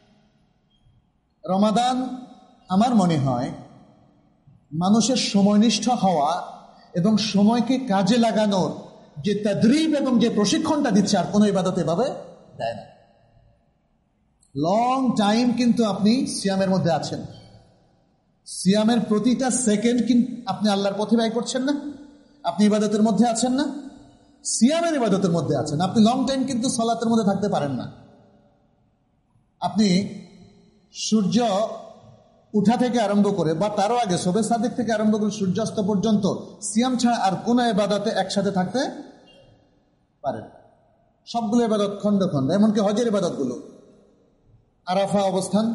রমাদান আমার মনে হয় মানুষের সময়নিষ্ঠ হওয়া এবং সময়কে কাজে লাগানোর যে তাদরিব এবং যে প্রশিক্ষণটা দিচ্ছে আর কোনো ইবাদত এভাবে দেয় না। লং টাইম কিন্তু আপনি সিয়ামের মধ্যে আছেন, সিয়ামের প্রতিটা সেকেন্ড কিন্তু আপনি আল্লাহর পথে ব্যয় করছেন না, আপনি ইবাদতের মধ্যে আছেন না, সিয়ামের ইবাদতের মধ্যে আছেন। আপনি লং টাইম কিন্তু সালাতের মধ্যে থাকতে পারেন না। আপনি সূর্য উঠা থেকে আরম্ভ করে বা তারও আগে শবে সাদিক থেকে আরম্ভ করে সূর্যাস্ত পর্যন্ত সিয়াম ছাড়া আর কোন ইবাদতে একসাথে থাকতে পারেন। সবগুলো ইবাদত খন্ড খন্ড, এমনকি হজের ইবাদতগুলো, আরাফা অবস্থান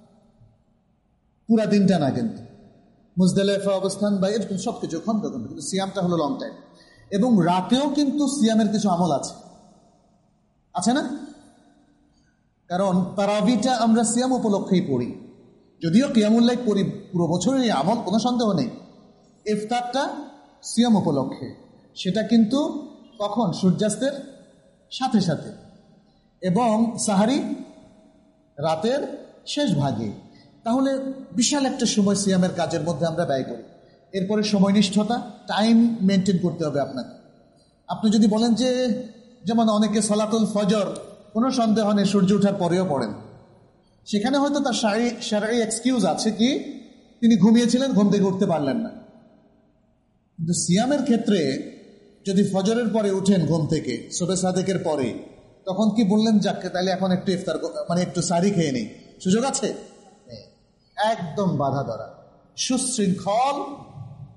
পুরা দিনটা না, কিন্তু মুজদালিফা অবস্থান বা এরকম সবকিছু খন্ড খন্ড, কিন্তু সিয়ামটা হলো লং টাইম। এবং রাতেও কিন্তু সিয়ামের কিছু আমল আছে, আছে না? কারণ তারাবিটা আমরা সিয়াম উপলক্ষেই পড়ি, যদিও কিয়ামুল লাইল পড়ি পুরো বছরের আমল, কোনো সন্দেহ নেই। ইফতারটা সিয়াম উপলক্ষে, সেটা কিন্তু কখন? সূর্যাস্তের সাথে সাথে, এবং সাহারি রাতের শেষ ভাগে। তাহলে বিশাল একটা সময় সিয়ামের কাজের মধ্যে আমরা ব্যয় করি। এরপরে সময়নিষ্ঠতা, টাইম মেনটেন করতে হবে আপনাকে। আপনি যদি বলেন যে, যেমন অনেকে সালাতুল ফজর কোনো সন্দেহ নেই সূর্য ওঠার পরেও পড়েন, সেখানে হয়তো তার শারঈ এক্সকিউজ আছে, কি তিনি ঘুমিয়েছিলেন, ঘুম থেকে উঠতে পারলেন না। কিন্তু সিয়ামের ক্ষেত্রে যদি ফজরের পরে উঠেন ঘুম থেকে, শবে সাদেকের পরে, তখন কি বললেন যাকে তাহলে এখন একটু ইফতার মানে একটু সারি খেয়ে নেই, সুযোগ আছে? একদম বাধা ধরা, সুশৃঙ্খল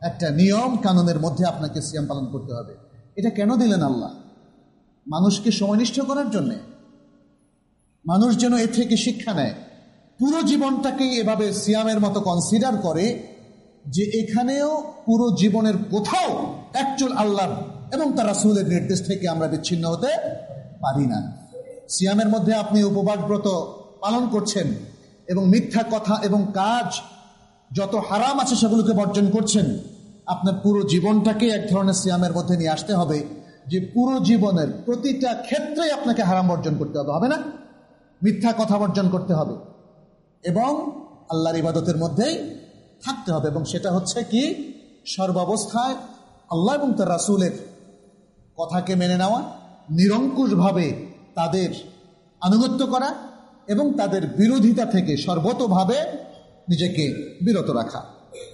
একটা নিয়ম কানুনের মধ্যে আপনাকে সিয়াম পালন করতে হবে। এটা কেন দিলেন আল্লাহ? মানুষকে সময়নিষ্ঠ করার জন্যে, মানুষ যেন এ থেকে শিক্ষা নেয়, পুরো জীবনটাকেই এভাবে সিয়ামের মতো কনসিডার করে যে এখানেও পুরো জীবনের কোথাও অ্যাকচুয়াল আল্লাহ এবং তার রাসূলের নির্দেশ থেকে আমরা বিচ্ছিন্ন হতে পারি না। সিয়ামের মধ্যে আপনি উপবাস ব্রত পালন করছেন এবং মিথ্যা কথা এবং কাজ যত হারাম আছে সেগুলোকে বর্জন করছেন। আপনার পুরো জীবনটাকে এক ধরনের সিয়ামের মধ্যে নিয়ে আসতে হবে, যে পুরো জীবনের প্রতিটা ক্ষেত্রে আপনাকে হারাম বর্জন করতে হবে, হবে না? মিথ্যা কথা বর্জন করতে হবে এবং আল্লাহর ইবাদতের মধ্যেই থাকতে হবে। এবং সেটা হচ্ছে কি, সর্বাবস্থায় আল্লাহ এবং তার রাসূলের কথাকে মেনে নেওয়া, নিরঙ্কুশভাবে তাদের আনুগত্য করা এবং তাদের বিরোধিতা থেকে সর্বতোভাবে নিজেকে বিরত রাখা।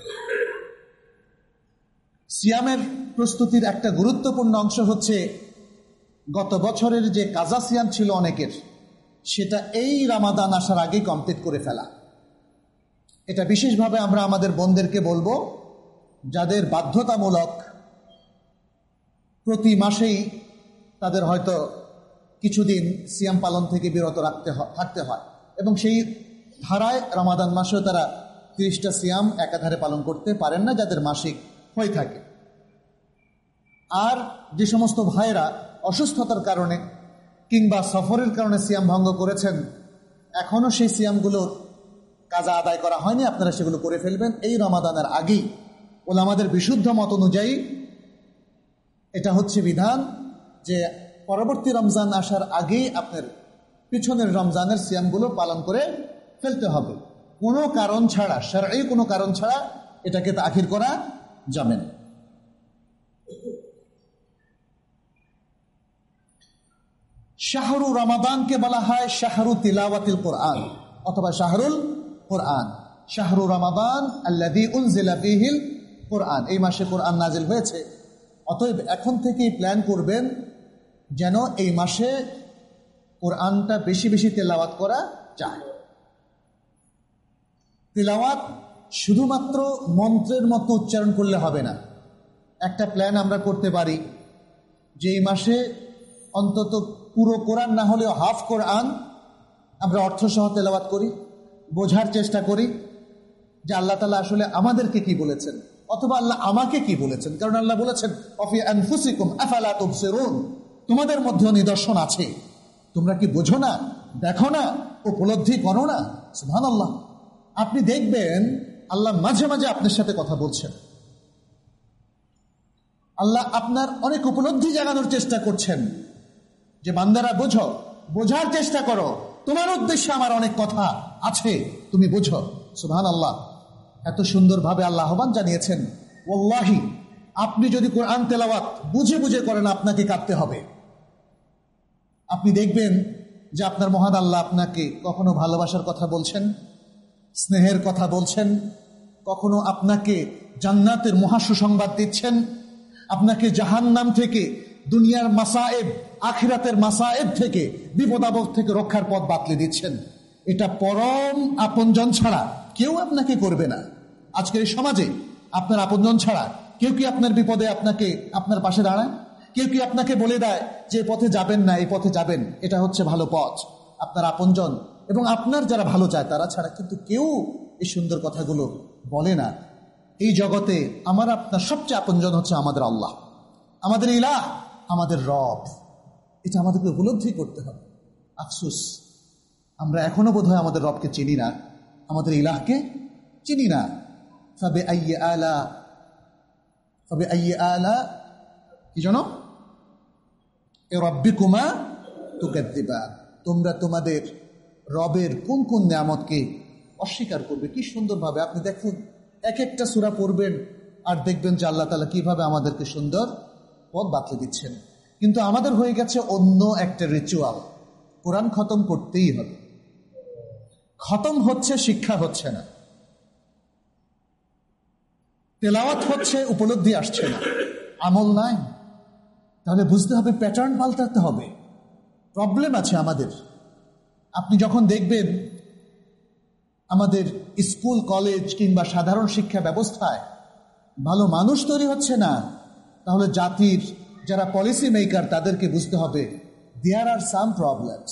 সিয়ামের প্রস্তুতির একটা গুরুত্বপূর্ণ অংশ হচ্ছে গত বছরের যে কাজা সিয়াম ছিল অনেকের, সেটা এই রমাদান আসার আগেই কমপ্লিট করে ফেলা। এটা বিশেষভাবে আমরা আমাদের বোনদেরকে বলবো, যাদের বাধ্যতামূলক প্রতি মাসেই তাদের হয়তো কিছুদিন সিয়াম পালন থেকে বিরত রাখতে থাকতে হয় এবং সেই ধারায় রমাদান মাসেও তারা তিরিশটা সিয়াম একাধারে পালন করতে পারেন না, যাদের মাসিক হয়ে থাকে। আর যে সমস্ত ভাইয়েরা অসুস্থতার কারণে কিংবা সফরের কারণে সিয়াম ভঙ্গ করেছেন, এখনও সেই সিয়ামগুলোর কাজা আদায় করা হয়নি, আপনারা সেগুলো করে ফেলবেন এই রমাদানের আগেই। ওলামাদের বিশুদ্ধ মত অনুযায়ী এটা হচ্ছে বিধান যে পরবর্তী রমজান আসার আগেই আপনার পিছনের রমজানের সিয়ামগুলো পালন করে ফেলতে হবে। কোনো কারণ ছাড়া, শারঈ কোনো কারণ ছাড়া এটাকে তাখির করা যাবে না। শাহরু রমাদানকে বলা হয় শাহরু তিলাওয়াতিল কোরআন অথবা শাহরুল কোরআন। শাহরু রমাদান আল্লাযী উনজিলা ফীহিল কোরআন, এই মাসে কোরআন নাজিল হয়েছে। অতএব এখন থেকেই প্ল্যান করবেন যেন এই মাসে কোরআনটা বেশি বেশি তেলাওয়াত করা যায়। তেলাওয়াত শুধুমাত্র মন্ত্রের মতো উচ্চারণ করলে হবে না। একটা প্ল্যান আমরা করতে পারি যে এই মাসে অন্তত পুরো কোরআন না হলেও হাফ কোরআন আমরা অর্থসহ তেলাওয়াত করি, বোঝার চেষ্টা করি যে আল্লাহ তাআলা আসলে আমাদেরকে কি বলেছেন অথবা আল্লাহ আমাকে কি বলেছেন। কারণ আল্লাহ বলেছেন অফি আনফুসিকুম আফালা তুবসিরুন, তোমাদের মধ্যেও নিদর্শন আছে, তোমরা কি বোঝো না, দেখো না, উপলব্ধি করো না? সুবহানাল্লাহ। আপনি দেখবেন আল্লাহ মাঝে মাঝে আপনার সাথে কথা বলছেন, আল্লাহ আপনার অনেক উপলব্ধি জাগানোর চেষ্টা করছেন যে বান্দারা বোঝো, বোঝার চেষ্টা করো, তোমার উদ্দেশ্যে আমার অনেক কথা আছে, তুমি বোঝো। সুবহানাল্লাহ। এত সুন্দরভাবে আল্লাহ আহ্বান জানিয়েছেন, ওয়াল্লাহি আপনি যদি কোরআন তেলাওয়াত বুঝে বুঝে করেন আপনাকে কাঁদতে হবে। আপনি দেখবেন যে আপনার মহান আল্লাহ আপনাকে কখনো ভালোবাসার কথা বলছেন, স্নেহের কথা বলছেন, কখনো আপনাকে জান্নাতের মহা সুসংবাদ দিচ্ছেন, আপনাকে জাহান্নাম থেকে, দুনিয়ার মাসায়েব, আখিরাতের মাসায়েব থেকে, বিপদাবদ থেকে রক্ষার পথ বাতলে দিচ্ছেন। এটা পরম আপনজন ছাড়া কেউ আপনাকে করবে না। আজকের এই সমাজে আপনার আপনজন ছাড়া কেউ কি আপনার বিপদে আপনাকে আপনার পাশে দাঁড়ায়? কেউ কি আপনাকে বলে দেয় যে পথে যাবেন না, এই পথে যাবেন, এটা হচ্ছে ভালো পথ? আপনার আপনজন এবং আপনার যারা ভালো চায় তারা ছাড়া কিন্তু কেউ এই সুন্দর কথাগুলো বলে না। এই জগতে আমার আপনার সবচেয়ে আপনজন হচ্ছে আমাদের আল্লাহ, আমাদের ইলাহ, আমাদের রব। এটা আমাদেরকে উপলব্ধি করতে হবে। আফসোস, আমরা এখনো বোধহয় আমাদের রবকে চিনি না, আমাদের ইলাহকে চিনি না। ফাবে আইয়ি আলা ফাবে আইয়ি আলা কি জানো এ রাব্বিকুমা তুকাদ্দিবান, তোমরা তোমাদের রবের কোন কোন নিয়ামতকে অস্বীকার করবে। কি সুন্দরভাবে আপনি দেখুন, এক একটা সূরা পড়বেন আর দেখবেন যে আল্লাহ তাআলা কিভাবে আমাদেরকে সুন্দর পথ বাতলে দিচ্ছেন। কিন্তু আমাদের হয়ে গেছে অন্য একটা রিচুয়াল, কোরআন খতম করতেই হবে। খতম হচ্ছে, শিক্ষা হচ্ছে না, তেলাওয়াত হচ্ছে, উপলব্ধি আসছে না, আমল নাই। তাহলে বুঝতে হবে প্যাটার্ন পাল্টাতে হবে। প্রবলেম আছে আমাদের। আপনি যখন দেখবেন আমাদের স্কুল, কলেজ কিংবা সাধারণ শিক্ষা ব্যবস্থায় ভালো মানুষ তৈরি হচ্ছে না, তাহলে জাতির যারা পলিসি মেকার তাদেরকে বুঝতে হবে দেয়ার আর সাম প্রবলেমস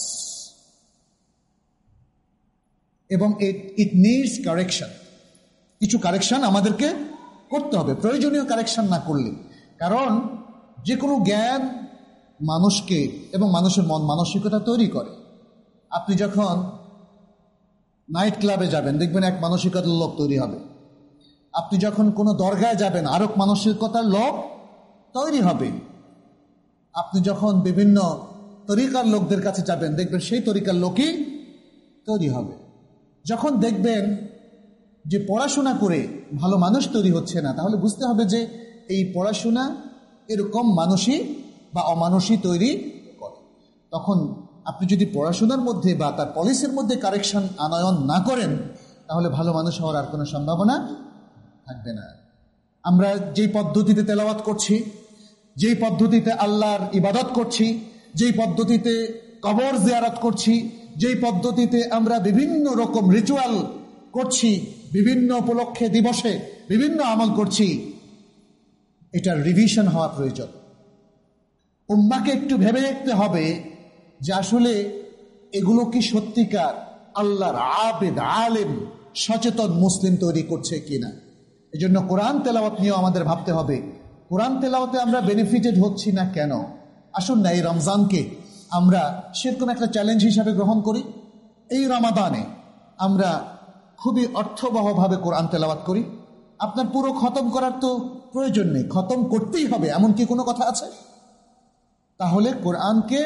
এবং ইট ইট নিডস কারেকশন। কিছু কারেকশন আমাদেরকে করতে হবে, প্রয়োজনীয় কারেকশন না করলে। কারণ যে কোনো জ্ঞান মানুষকে এবং মানুষের মন মানসিকতা তৈরি করে। আপনি যখন নাইট ক্লাবে যাবেন দেখবেন এক মানসিকতার লোক তৈরি হবে। আপনি যখন কোনো দরগায় যাবেন আরেক মানসিকতার লোক তৈরি হবে। আপনি যখন বিভিন্ন তরিকার লোকদের কাছে যাবেন দেখবেন সেই তরিকার লোকই তৈরি হবে। যখন দেখবেন যে পড়াশোনা করে ভালো মানুষ তৈরি হচ্ছে না, তাহলে বুঝতে হবে যে এই পড়াশোনা এরকম মানুষই বা অমানুষই তৈরি করে। তখন আপনি যদি পড়াশোনার মধ্যে বা তার পলিসির মধ্যে কারেকশন আনয়ন না করেন, তাহলে ভালো মানুষ হওয়ার আর কোনো সম্ভাবনা থাকবে না। আমরা যেই পদ্ধতিতে তেলাওয়াত করছি, যেই পদ্ধতিতে আল্লাহর ইবাদত করছি, যেই পদ্ধতিতে কবর জিয়ারত করছি, যেই পদ্ধতিতে আমরা বিভিন্ন রকম রিচুয়াল করছি, বিভিন্ন উপলক্ষে দিবসে বিভিন্ন আমল করছি, এটার রিভিশন হওয়া প্রয়োজন। উম্মাকে একটু ভেবে দেখতে হবে যে আসলে এগুলো কি সত্যিকার আল্লাহর আবেদ আলেম সচেতন মুসলিম তৈরি করছে কিনা। এই জন্য কোরআন তেলাওয়াত নিয়েও আমাদের ভাবতে হবে, কোরআন তেলাওয়াতে আমরা বেনিফিটেড হচ্ছি না কেন। আসুন না এই রমজানকে আমরা সেরকম একটা চ্যালেঞ্জ হিসাবে গ্রহণ করি। এই রমাদানে আমরা খুবই অর্থবহভাবে কোরআন তেলাওয়াত করি। আপনার পুরো খতম করার তো প্রয়োজন নেই, খতম করতেই হবে এমন কি কোনো কথা আছে? তাহলে কোরআনকে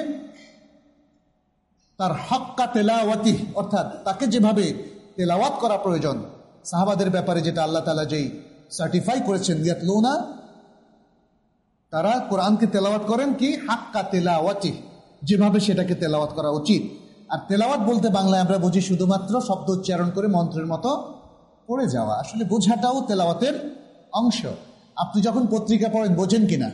তার হক্কা তেলাওয়াতি অর্থাৎ তাকে যেভাবে তেলাওয়াত করা প্রয়োজন, সাহাবাদের ব্যাপারে যেটা আল্লাহ তাআলা যেই সার্টিফাই করেছেন, ইয়াতলুনা, তারা কোরআনকে তেলাওয়াত করেন কি হাক্কা তেলাওয়াতি, যেভাবে সেটাকে তেলাওয়াত করা উচিত। আর তেলাওয়াত বলতে বাংলায় আমরা বুঝি শুধুমাত্র শব্দ উচ্চারণ করে মন্ত্রের মতো পড়ে যাওয়া। আসলে বোঝাটাও তেলাওয়াতের অংশ। আপনি যখন পত্রিকা পড়েন বোঝেন কিনা,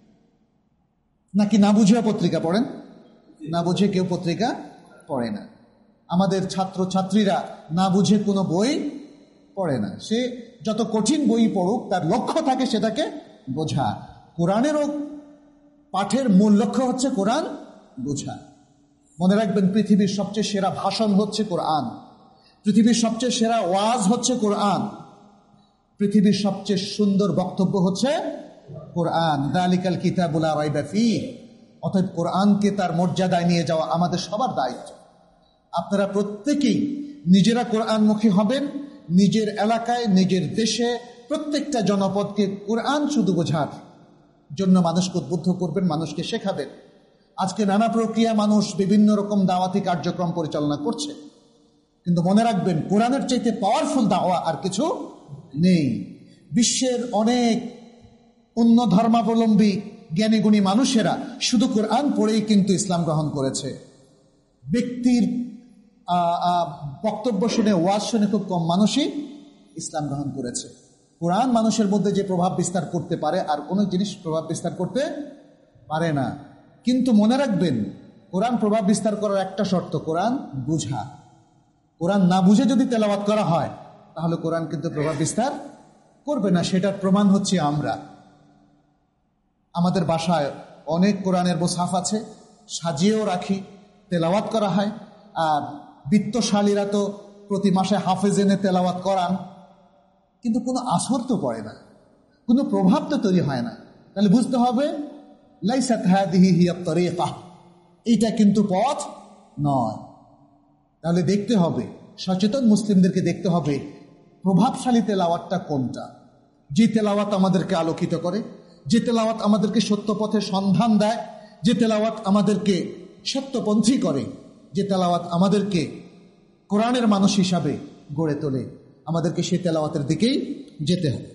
নাকি না বুঝেও পত্রিকা পড়েন? না বুঝে কেউ পত্রিকা পড়ে না। আমাদের ছাত্র ছাত্রীরা না বুঝে কোনো বই পড়ে না। সে যত কঠিন বই পড়ুক তার লক্ষ্য থাকে সেটাকে বোঝা। কোরআনেরও পাঠের মূল লক্ষ্য হচ্ছে কোরআন বোঝা। মনে রাখবেন, পৃথিবীর সবচেয়ে সেরা ভাষণ হচ্ছে কোরআন, পৃথিবীর সবচেয়ে সেরা ওয়াজ হচ্ছে কোরআন, পৃথিবীর সবচেয়ে সুন্দর বক্তব্য হচ্ছে কোরআন। যালিকাল কিতাবু লা রাইবা ফীহ। অতএব কোরআনকে তার মর্যাদায় নিয়ে যাওয়া আমাদের সবার দায়িত্ব। আপনারা প্রত্যেকেই নিজেরা কোরআনমুখী হবেন, নিজের এলাকায় নিজের দেশে প্রত্যেকটা জনপদকে কোরআন শুধু বোঝার জন্য মানুষকে উদ্বুদ্ধ করবেন, মানুষকে শেখাবেন। আজকে নানা প্রক্রিয়া মানুষ বিভিন্ন রকম দাওয়াতি কার্যক্রম পরিচালনা করছে, কিন্তু মনে রাখবেন কোরআনের চাইতে পাওয়ারফুল দাওয়া আর কিছু নেই। বিশ্বের অনেক অন্য ধর্মাবলম্বী জ্ঞানী গুণী মানুষেরা শুধু কোরআন পড়েই কিন্তু ইসলাম গ্রহণ করেছে। ব্যক্তির বক্তব্য শুনে, ওয়াজ শুনে খুব কম মানুষই ইসলাম গ্রহণ করেছে। কোরআন মানুষের মধ্যে যে প্রভাব বিস্তার করতে পারে আর কোনো জিনিস প্রভাব বিস্তার করতে পারে না। কিন্তু মনে রাখবেন, কোরআন প্রভাব বিস্তার করার একটা শর্ত, কোরআন বুঝা। কোরআন না বুঝে যদি তেলাওয়াত করা হয় তাহলে কোরআন কিন্তু প্রভাব বিস্তার করবে না। সেটার প্রমাণ হচ্ছে আমরা। আমাদের বাসায় অনেক কোরআনের মুসহাফ আছে, সাজিয়েও রাখি, তেলাওয়াত করা হয়। আর বিত্তশালীরা তো প্রতি মাসে হাফেজ এনে তেলাওয়াত করান, কিন্তু কোনো আসর তো পড়ে না, কোনো প্রভাব তো তৈরি হয় না। তাহলে বুঝতে হবে লাইসাত হাদিহি হিয়াত তরিকা, এইটা কিন্তু পথ নয়। তাহলে দেখতে হবে, সচেতন মুসলিমদেরকে দেখতে হবে প্রভাবশালী তেলাওয়াতটা কোনটা, যে তেলাওয়াত আমাদেরকে আলোকিত করে, যে তেলাওয়াত আমাদেরকে সত্য পথে সন্ধান দেয়, যে তেলাওয়াত আমাদেরকে সত্যপন্থী করে, যে তেলাওয়াত আমাদেরকে কোরআনের মানুষ হিসাবে গড়ে তোলে। আমাদেরকে সেই তেলাওয়াতের দিকেই যেতে হবে।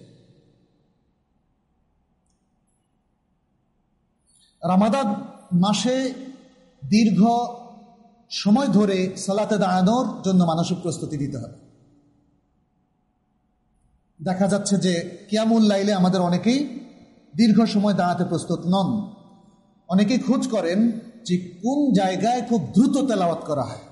রমাদান মাসে দীর্ঘ সময় ধরে সালাতে দাঁড়ানোর জন্য মানসিক প্রস্তুতি নিতে হবে। দেখা যাচ্ছে যে কিয়ামুল লাইলে আমাদের অনেকেই দীর্ঘ সময় দাঁড়াতে প্রস্তুত নন। অনেকেই খোঁজ করেন যে কোন জায়গায় খুব দ্রুত তেলাওয়াত করা হয়,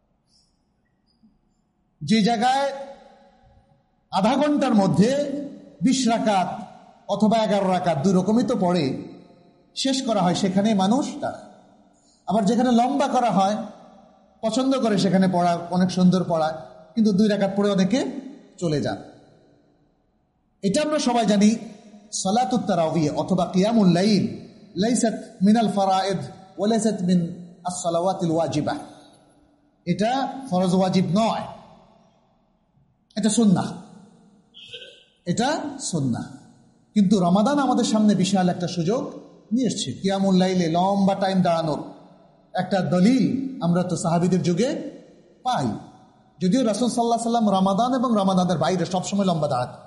যে জায়গায় আধা ঘন্টার মধ্যে বিশ রাকাত অথবা এগারো রাকাত দুই রকমই তো পড়ে, শেষ করা হয় সেখানে মানুষ দাঁড়ায়। আবার যেখানে লম্বা করা হয় পছন্দ করে সেখানে পড়া, অনেক সুন্দর পড়া, কিন্তু দুই রাকাত পড়ে অনেকে চলে যান। এটা আমরা সবাই জানি সালাতুত তারাবিহ অথবা কিয়ামুল লাইল লাইসাত মিনাল ফারায়েদ ওয়া লাইসাত মিন আস-সালাওয়াতিল ওয়াজিবাহ। এটা ফরজ ওয়াজিব নয়, এটা সুন্নাহ, এটা সুন্নাহ। কিন্তু রমাদান আমাদের সামনে বিশাল একটা সুযোগ নিয়ে এসছে। কিয়ামুল লাইলে লম্বা টাইম দাঁড়ানোর একটা দলিল আমরা তো সাহাবীদের যুগে পাই। যদিও রাসূল সাল্লাল্লাহু আলাইহি সাল্লাম রমাদান এবং রমাদানের বাইরে সবসময় লম্বা দাঁড়াতেন।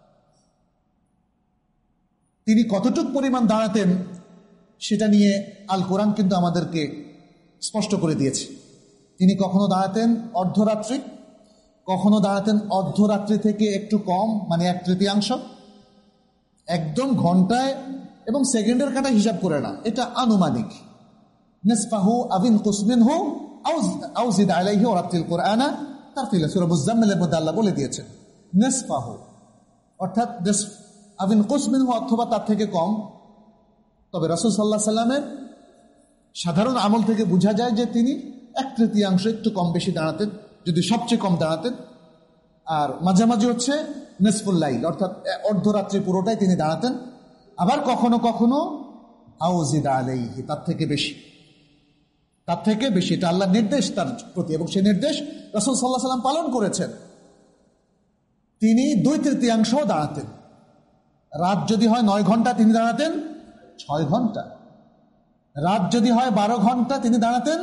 তিনি কতটুক পরিমাণ দাঁড়াতেন সেটা নিয়ে আল কোরআন কিন্তু আমাদেরকে স্পষ্ট করে দিয়েছে। তিনি কখনো দাঁড়াতেন অর্ধরাত্রি, কখনো দাঁড়াতেন অর্ধরাত্রি থেকে একটু কম, মানে এক তৃতীয়াংশ, একদম ঘন্টায় এবং সেকেন্ডের কাটা হিসাব করে না, এটা আনুমানিক। নিসফাহু আবিন কুসমিনহু আও জিদ আলাইহি ওয়া রাত্তিল কুরআনা তারতিলা, সূরা মুজাম্মিলের মধ্যে আল্লাহ বলে দিয়েছেন নিসফাহু, অর্থাৎ নিসফ আবিন কুসমিনহু অথবা তার থেকে কম। তবে রাসূল সাল্লাল্লাহু আলাইহি সাল্লামের সাধারণ আমল থেকে বোঝা যায় যে তিনি এক তৃতীয়াংশ একটু কম বেশি দাঁড়াতেন, যদি সবচেয়ে কম দাঁড়াতেন। আর মাঝামাঝি হচ্ছে নিসফুল লাইল, অর্থাৎ অর্ধরাত্রি পুরোটাই তিনি দাঁড়াতেন। আবার কখনো কখনো আউজিদ আলাইহি, তার থেকে বেশি, তার থেকে বেশি। এটা আল্লাহর নির্দেশ তার প্রতি, এবং সেই নির্দেশ রাসূল সাল্লাল্লাহু আলাইহি সাল্লাম পালন করেছেন। তিনি দুই তৃতীয়াংশ দাঁড়াতেন। রাত যদি হয় নয় ঘন্টা তিনি দাঁড়াতেন ছয় ঘন্টা, রাত যদি হয় বারো ঘন্টা তিনি দাঁড়াতেন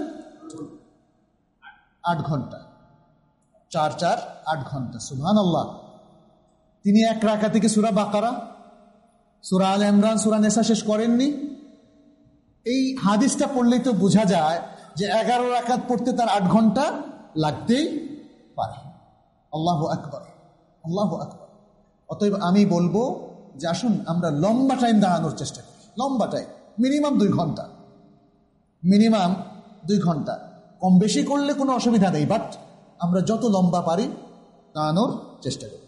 আট ঘন্টা, চার চার আট ঘন্টা। সুবহানাল্লাহ। তিনি এক রাকাতে থেকে সূরা বাকারা, সূরা আলে ইমরান, সূরা নিসা শেষ করেননি। এই হাদিসটা পড়লেই তো বোঝা যায় যে এগারো রাকাত পড়তে তার আট ঘন্টা লাগতেই পারে। আল্লাহু আকবার, আল্লাহু আকবার। অতএব আমি বলবো যে আসুন আমরা লম্বা টাইম দাঁড়ানোর চেষ্টা করি, লম্বা টাইম, মিনিমাম দুই ঘন্টা, মিনিমাম দুই ঘন্টা। কম বেশি করলে কোনো অসুবিধা নেই, বাট আমরা যত লম্বা পারি দাঁড়ানোর চেষ্টা করি।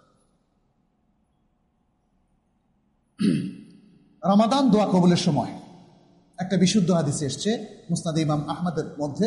রমাদান দোয়া কবুলের সময় একটা বিশুদ্ধ হাদিস এসছে মুসনাদ ইমাম আহমদের মধ্যে,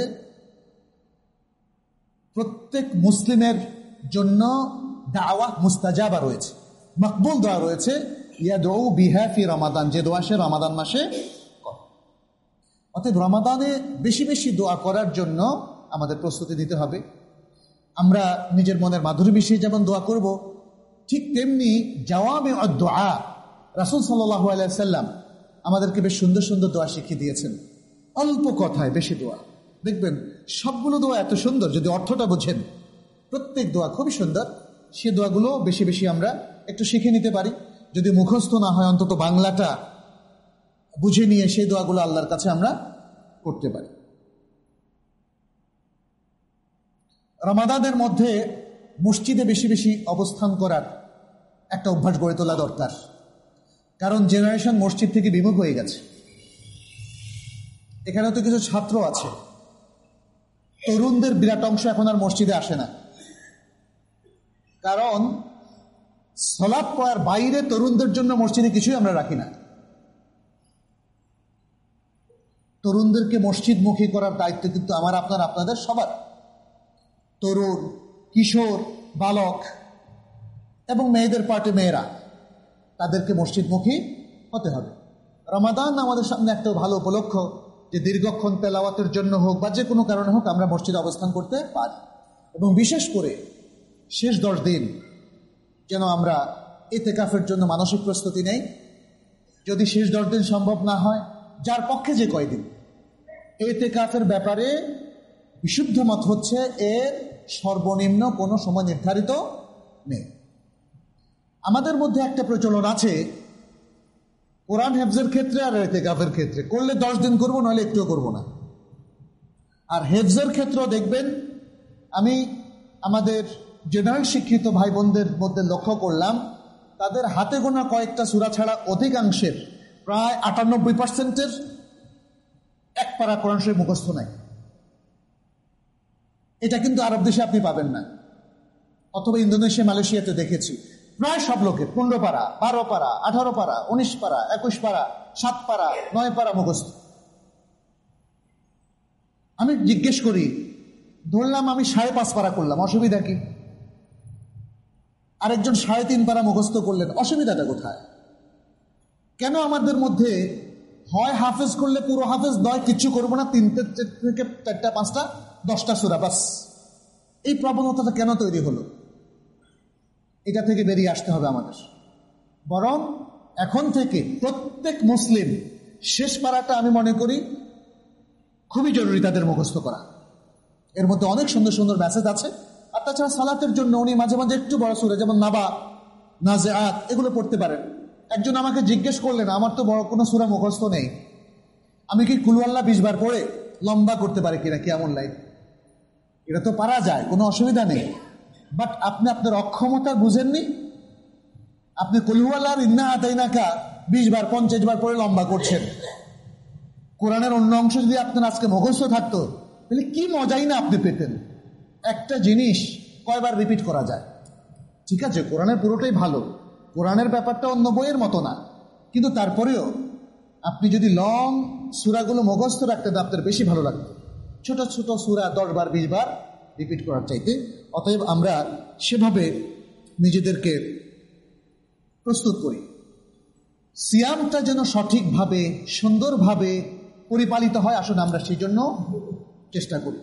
প্রত্যেক মুসলিমের জন্য দাওয়া মুস্তাজাবা রয়েছে, মকবুল দোয়া রয়েছে, ইয়াদউ বিহা ফি রমাদান, যে দোয়া সে রমাদান মাসে করে। অতএব রমাদানে বেশি বেশি দোয়া করার জন্য আমাদের প্রস্তুতি নিতে হবে। আমরা নিজের মনের মাধুরী মিশিয়ে যেমন দোয়া করব, ঠিক তেমনি জাওয়ামে আদ-দুআ রাসূল সাল্লাল্লাহু আলাইহি ওয়াসাল্লাম আমাদেরকে বেশ সুন্দর সুন্দর দোয়া শিখিয়ে দিয়েছেন। অল্প কথায় বেশি দোয়া, দেখবেন সবগুলো দোয়া এত সুন্দর, যদি অর্থটা বোঝেন প্রত্যেক দোয়া খুবই সুন্দর। সে দোয়াগুলো বেশি বেশি আমরা একটু শিখে নিতে পারি, যদি মুখস্থ না হয় অন্তত বাংলাটা বুঝে নিয়ে সেই দোয়াগুলো আল্লাহর কাছে আমরা করতে পারি। রমাদানের মধ্যে মসজিদে বেশি বেশি অবস্থান করার একটা অভ্যাস গড়ে তোলা দরকার, কারণ জেনারেশন মসজিদ থেকে বিমুখ হয়ে গেছে। এখানেও তো কিছু ছাত্র আছে, তরুণদের বিরাট অংশ এখন আর মসজিদে আসে না, কারণ সালাত পড়ার বাইরে তরুণদের জন্য মসজিদে কিছুই আমরা রাখি না। তরুণদেরকে মসজিদমুখী করার দায়িত্ব কিন্তু আমার, আপনার, আপনাদের সবার। তরুণ, কিশোর, বালক এবং মেয়েদের পার্টে মেয়েরা, তাদেরকে মসজিদমুখী হতে হবে। রমাদান আমাদের সামনে একটা ভালো উপলক্ষ যে দীর্ঘক্ষণ তেলাওয়াতের জন্য হোক বা যে কোনো কারণে হোক আমরা মসজিদে অবস্থান করতে পারি, এবং বিশেষ করে শেষ দশ দিন যেন আমরা ইতিকাফের জন্য মানসিক প্রস্তুতি নেই। যদি শেষ দশ দিন সম্ভব না হয়, যার পক্ষে যে কয়দিন, ইতিকাফের ব্যাপারে বিশুদ্ধ মত হচ্ছে এর সর্বনিম্ন কোনো সময় নির্ধারিত নেই। আমাদের মধ্যে একটা প্রচলন আছে কোরআন হেফজের ক্ষেত্রে আর ইতিকাফের ক্ষেত্রে, করলে দশ দিন করবো, নইলে একটুও করবো না। আর হেফজের ক্ষেত্রেও দেখবেন, আমি আমাদের জেনারেল শিক্ষিত ভাই বোনদের মধ্যে লক্ষ্য করলাম, তাদের হাতে গোনা কয়েকটা সূরা ছাড়া অধিকাংশের, প্রায় আটানব্বই পার্সেন্টের এক পারা কোরআন শরীফ মুখস্থ নাই। এটা কিন্তু আরব দেশে আপনি পাবেন না, অথবা ইন্দোনেশিয়া, মালয়েশিয়াতে দেখেছি প্রায় সব লোকের পনেরো পারা, বারো পারা, আঠারো পারা, উনিশ পারা, একুশ পারা, সাত পারা, নয় পারা মুখস্থ। আমি জিজ্ঞেস করি, ধরলাম আমি সাড়ে পাঁচ পারা করলাম, অসুবিধা কি? আরেকজন সাড়ে তিন পারা মুখস্থ করলেন, অসুবিধাটা কোথায়? কেন আমাদের মধ্যে হয় হাফেজ করলে পুরো হাফেজ, নয় কিচ্ছু করবো না, তিনটে থেকে চারটা পাঁচটা দশটা সূরা বাস, এই প্রবণতাটা কেন তৈরি হলো? এটা থেকে বেরিয়ে আসতে হবে আমাদের। বরং এখন থেকে প্রত্যেক মুসলিম শেষ পারাটা আমি মনে করি খুবই জরুরি তাদের মুখস্থ করা। এর মধ্যে অনেক সুন্দর সুন্দর মেসেজ আছে। আর তাছাড়া সালাতের জন্য উনি মাঝে মাঝে একটু বড় সূরা, যেমন নাবা, নাজিআত, এগুলো পড়তে পারেন। একজন আমাকে জিজ্ঞেস করলেন, আমার তো বড় কোনো সূরা মুখস্থ নেই, আমি কি কুল আল্লাহ বিশ বার পড়ে লম্বা করতে পারি কিনা কিয়ামুল লাইল? এটা তো পারা যায়, কোনো অসুবিধা নেই। বাট আপনি আপনার অক্ষমতা বুঝেননি। আপনি কুল আল্লাহর ইন্না আতাইনাকা বিশ বার পঞ্চাশ বার পড়ে লম্বা করছেন। কোরআনের অন্য অংশ যদি আপনার আজকে মুখস্থ থাকতো, তাহলে কি মজাই না আপনি পেতেন। একটা জিনিস কয়বার রিপিট করা যায়? ঠিক আছে, কোরআনের পুরোটাই ভালো, কোরআনের ব্যাপারটা অন্য বইয়ের মতো না, কিন্তু তারপরেও আপনি যদি লং সূরাগুলো মুখস্থ রাখতেন আপনার বেশি ভালো লাগতো। ছোট ছোট সূরা দশ বার বিশ বার রিপিট করার চাইতে। অতএব আমরা সেভাবে নিজেদেরকে প্রস্তুত করি, সিয়ামটা যেন সঠিকভাবে সুন্দরভাবে পরিপালিত হয়। আসুন আমরা সেই জন্য চেষ্টা করি।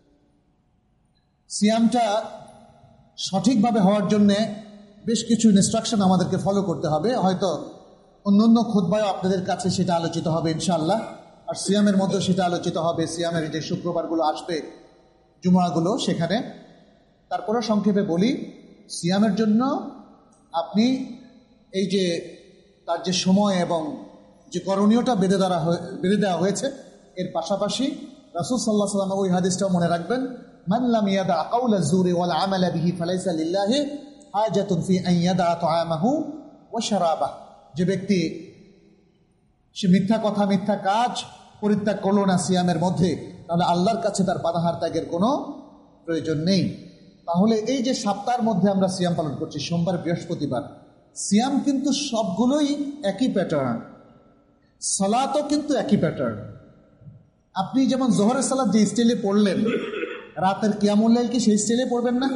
সিয়ামটা সঠিকভাবে হওয়ার জন্যে বেশ কিছু ইনস্ট্রাকশন আমাদেরকে ফলো করতে হবে। হয়তো অন্য অন্য খুতবায় আপনাদের কাছে সেটা আলোচিত হবে ইনশাআল্লাহ, আর সিয়ামের মধ্যে সেটা আলোচিত হবে সিয়ামের যে শুক্রবারগুলো আসবে, জুমআগুলো, সেখানে। তারপরে সংক্ষেপে বলি, সিয়ামের জন্য আপনি এই যে তার যে সময় এবং যে করণীয়টা বেঁধে দেওয়া বেঁধে দেওয়া হয়েছে, এর পাশাপাশি রাসূল সাল্লাল্লাহু আলাইহি ওয়াসাল্লাম ওই হাদিসটাও মনে রাখবেন, মান লাম ইয়াদা কাওলা যুরি ওয়াল আমালা বিহি ফালাইসা লিল্লাহি হাজাতুন ফি আন ইয়াদা তাআমাহু ওয়া শারাবাহু। যে ব্যক্তি সে মিথ্যা কথা মিথ্যা কাজ পরিত্যাগ করলো না সিয়ামের মধ্যে, তাহলে আল্লাহর কাছে তার পানাহার ত্যাগের কোনো প্রয়োজন নেই। তাহলে এই যে সপ্তাহের মধ্যে আমরা সিয়াম পালন করছি, সোমবার বৃহস্পতিবার, সিয়াম কিন্তু সবগুলোই একই প্যাটার্ন, সালাতও কিন্তু একই প্যাটার্ন। আপনি যেমন জোহরের সালাত যে স্টাইলে পড়লেন, রাতের কিয়ামুল লাইল কি সেই স্টাইলে পড়বেন না?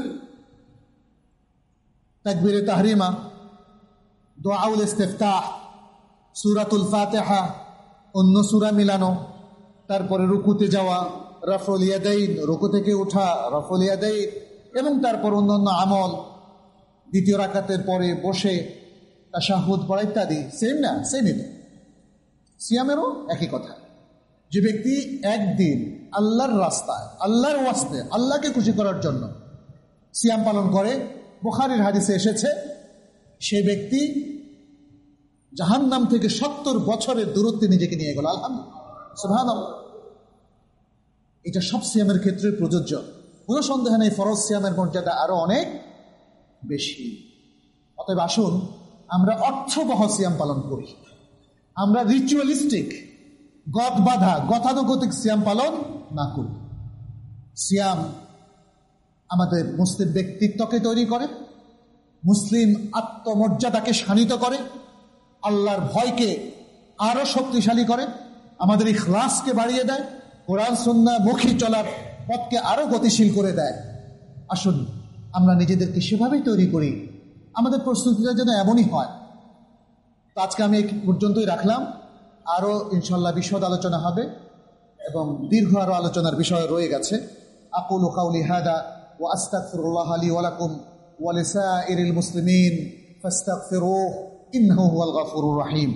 তাকবীরে তাহরিমা, দুআউল ইস্তিফতাহ, সূরাতুল ফাতিহা, অন্য সূরা মিলানো, তারপরে রুকুতে যাওয়া, রাফউল ইয়াদাইন, রুকু থেকে ওঠা, রাফউল ইয়াদাইন, এবং তারপর অন্যান্য আমল, দ্বিতীয় রাকাতের পরে বসে তাশাহুদ পড়া ইত্যাদি। সেম না? সেমই তো সিয়ামেরও একই কথা। যে ব্যক্তি একদিন আল্লাহর রাস্তায়, আল্লাহর ওয়াস্তে, আল্লাহকে খুশি করার জন্য সিয়াম পালন করে, বুখারীর হাদিসে এসেছে, সে ব্যক্তি জাহান্নাম থেকে সত্তর বছরের দূরত্বে নিজেকে নিয়ে গেল। আলহামদুলিল্লাহ, সুবহানাল্লাহ। এটা সব সিয়ামের ক্ষেত্রে প্রযোজ্য, কোনো সন্দেহ নেই। ফরজ সিয়ামের মর্যাদা আরো অনেক বেশি। অতএব আসুন আমরা অর্থবহ সিয়াম পালন করি, আমরা রিচুয়ালিস্টিক, গদ বাঁধা, গতানুগতিক সিয়াম পালন না করি। সিয়াম আমাদের মুসলিম ব্যক্তিত্বকে তৈরি করে, মুসলিম আত্মমর্যাদাকে শানিত করে, আল্লাহর ভয়কে আরো শক্তিশালী করে, আমাদের ইখলাসকে বাড়িয়ে দেয়, কোরআন সুন্নাহ মুখী চলার পথকে আরো গতিশীল করে দেয়। আসুন আমরা নিজেদেরকে সেভাবেই তৈরি করি, আমাদের প্রস্তুতিটা যেন এমনই হয়। তো আজকে আমি এই পর্যন্তই রাখলাম, আরও ইনশাল্লাহ বিশদ আলোচনা হবে এবং দীর্ঘ আরও আলোচনার বিষয় রয়ে গেছে। আকুলু কাউলি হাদা ওয়া আস্তাগফিরুল্লাহ লি ওয়া লাকুম ওয়া লিসাইরিল মুসলিমিন ফাস্তাগফিরুহু ইন্নাহু হুয়াল গফুরুর রহিম।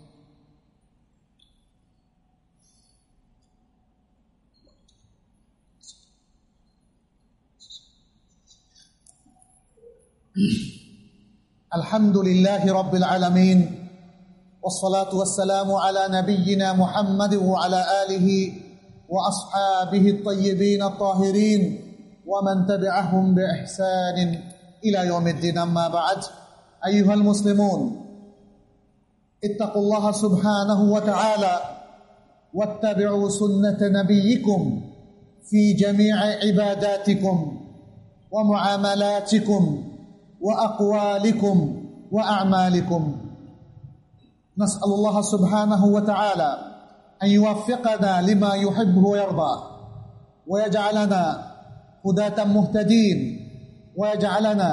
আলহামদুলিল্লাহি রাব্বিল আলামিন والصلاة والسلام على نبينا محمد وعلى آله وأصحابه الطيبين الطاهرين ومن تبعهم بإحسان إلى يوم الدين. أما بعد، أيها المسلمون، اتقوا الله سبحانه وتعالى واتبعوا سنة نبيكم في جميع عباداتكم ومعاملاتكم وأقوالكم وأعمالكم. نسأل الله سبحانه وتعالى أن يوفقنا لما يحبه ويرضاه ويجعلنا هداة مهتدين ويجعلنا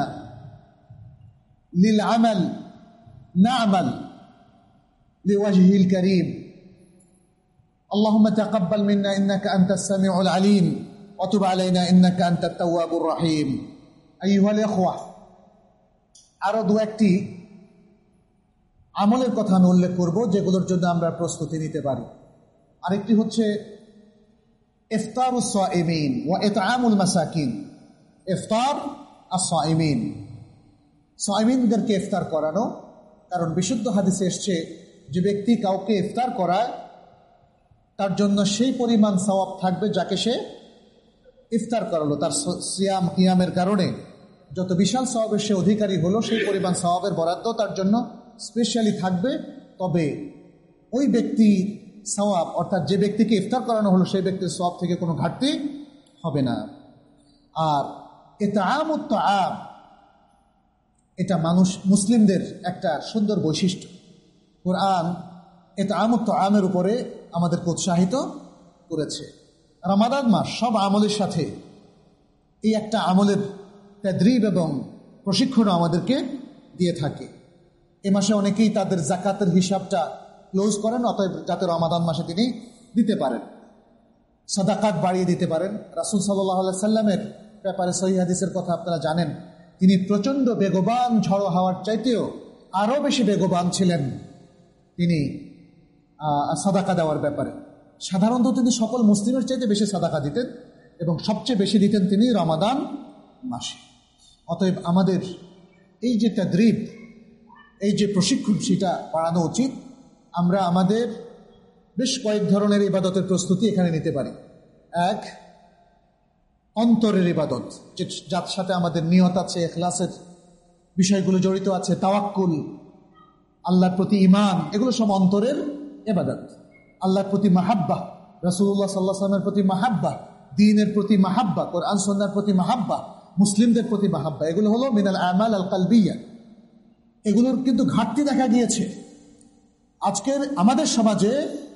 للعمل نعمل لوجهه الكريم. اللهم تقبل منا إنك أنت السميع العليم وتب علينا إنك أنت التواب الرحيم. أيها الإخوة, আরো দু একটি আমলের কথা আমি উল্লেখ করব যেগুলোর জন্য আমরা প্রস্তুতি নিতে পারি। আরেকটি হচ্ছে ইফতারুস সাইমিন ওয়া ইতআমুল মাসাকিন। ইফতার আস-সাইমিন, সাইমিনদেরকে ইফতার করানো। কারণ বিশুদ্ধ হাদিসে এসেছে যে ব্যক্তি কাউকে ইফতার করায় তার জন্য সেই পরিমাণ সওয়াব থাকবে যাকে সে ইফতার করালো। তার সিয়াম কিয়ামের কারণে যত বিশাল সওয়াবের সে অধিকারী হলো সেই পরিমাণ সওয়াবের বরাদ্দ তার জন্য স্পেশালি থাকবে। তবে ওই ব্যক্তি সওয়াব, অর্থাৎ যে ব্যক্তিকে ইফতার করানো হলো সেই ব্যক্তির সওয়াব থেকে কোনো ঘাটতি হবে না। আর ইতআমুত তাআম, এটা মানুষ মুসলিমদের একটা সুন্দর বৈশিষ্ট্য। কুরআন ইতআমুত তাআমের উপরে আমাদেরকে উৎসাহিত করেছে। রমাদান মাস সব আমলের সাথে এই একটা আমলের তাদরিব এবং প্রশিক্ষণ আমাদেরকে দিয়ে থাকে। এ মাসে অনেকেই তাদের যাকাতের হিসাবটা ক্লোজ করেন, অতএব যাতে রমাদান মাসে তিনি দিতে পারেন, সাদাকাত বাড়িয়ে দিতে পারেন। রাসূল সাল্লাল্লাহু আলাইহি সাল্লামের ব্যাপারে সহিহ হাদিসের কথা আপনারা জানেন, তিনি প্রচণ্ড বেগবান ঝড়ো হাওয়ার চাইতেও আরও বেশি বেগবান ছিলেন তিনি সাদাকা দেওয়ার ব্যাপারে। সাধারণত তিনি সকল মুসলিমের চাইতে বেশি সাদাকা দিতেন এবং সবচেয়ে বেশি দিতেন তিনি রমাদান মাসে। অতএব আমাদের এই যে তাদরিব, এই যে প্রশিক্ষণ, সেটা বাড়ানো উচিত। আমরা আমাদের বেশ কয়েক ধরনের ইবাদতের প্রস্তুতি এখানে নিতে পারি। এক, অন্তরের ইবাদত, যে যার সাথে আমাদের নিয়ত আছে, ইখলাসের বিষয়গুলো জড়িত আছে, তাওয়াক্কুল, আল্লাহর প্রতি ঈমান, এগুলো সব অন্তরের ইবাদত। আল্লাহর প্রতি মাহাব্বা, রাসূলুল্লাহ সাল্লাল্লাহু আলাইহি ওয়াসাল্লামের প্রতি মাহাব্বা, দ্বীনের প্রতি মাহাব্বা, কোরআন সুন্নাহর প্রতি মাহাব্বা, মুসলিমদের প্রতি মাহাব্বা, এগুলো হলো মিনাল আমাল আল কালবিয়া। এগুলোর কিন্তু ঘাটতি দেখা গিয়েছে আজকের আমাদের সমাজে।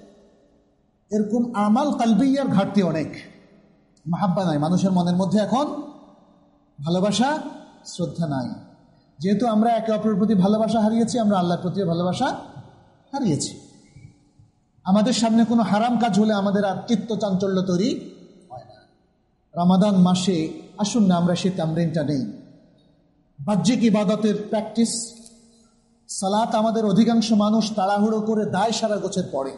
এরকম আমাল কালবিয়ার ঘাটতি অনেক, মাহাব্বা নাই মানুষের মনের মধ্যে। এখন ভালোবাসা, শ্রদ্ধা নাই। যেহেতু আমরা একে অপরের প্রতি ভালোবাসা হারিয়েছি, আমরা আল্লাহর প্রতি ভালোবাসা হারিয়েছি। আমাদের সামনে কোনো হারাম কাজ হলে আমাদের আর চিত্ত চাঞ্চল্য তৈরি হয় না। রমাদান মাসে আসুন না আমরা সেই তামরিনটা নেই। বাহ্যিক ইবাদতের প্র্যাকটিস, সালাত আমাদের অধিকাংশ মানুষ তাড়াহুড়ো করে দায় সারা গোছের পড়ে,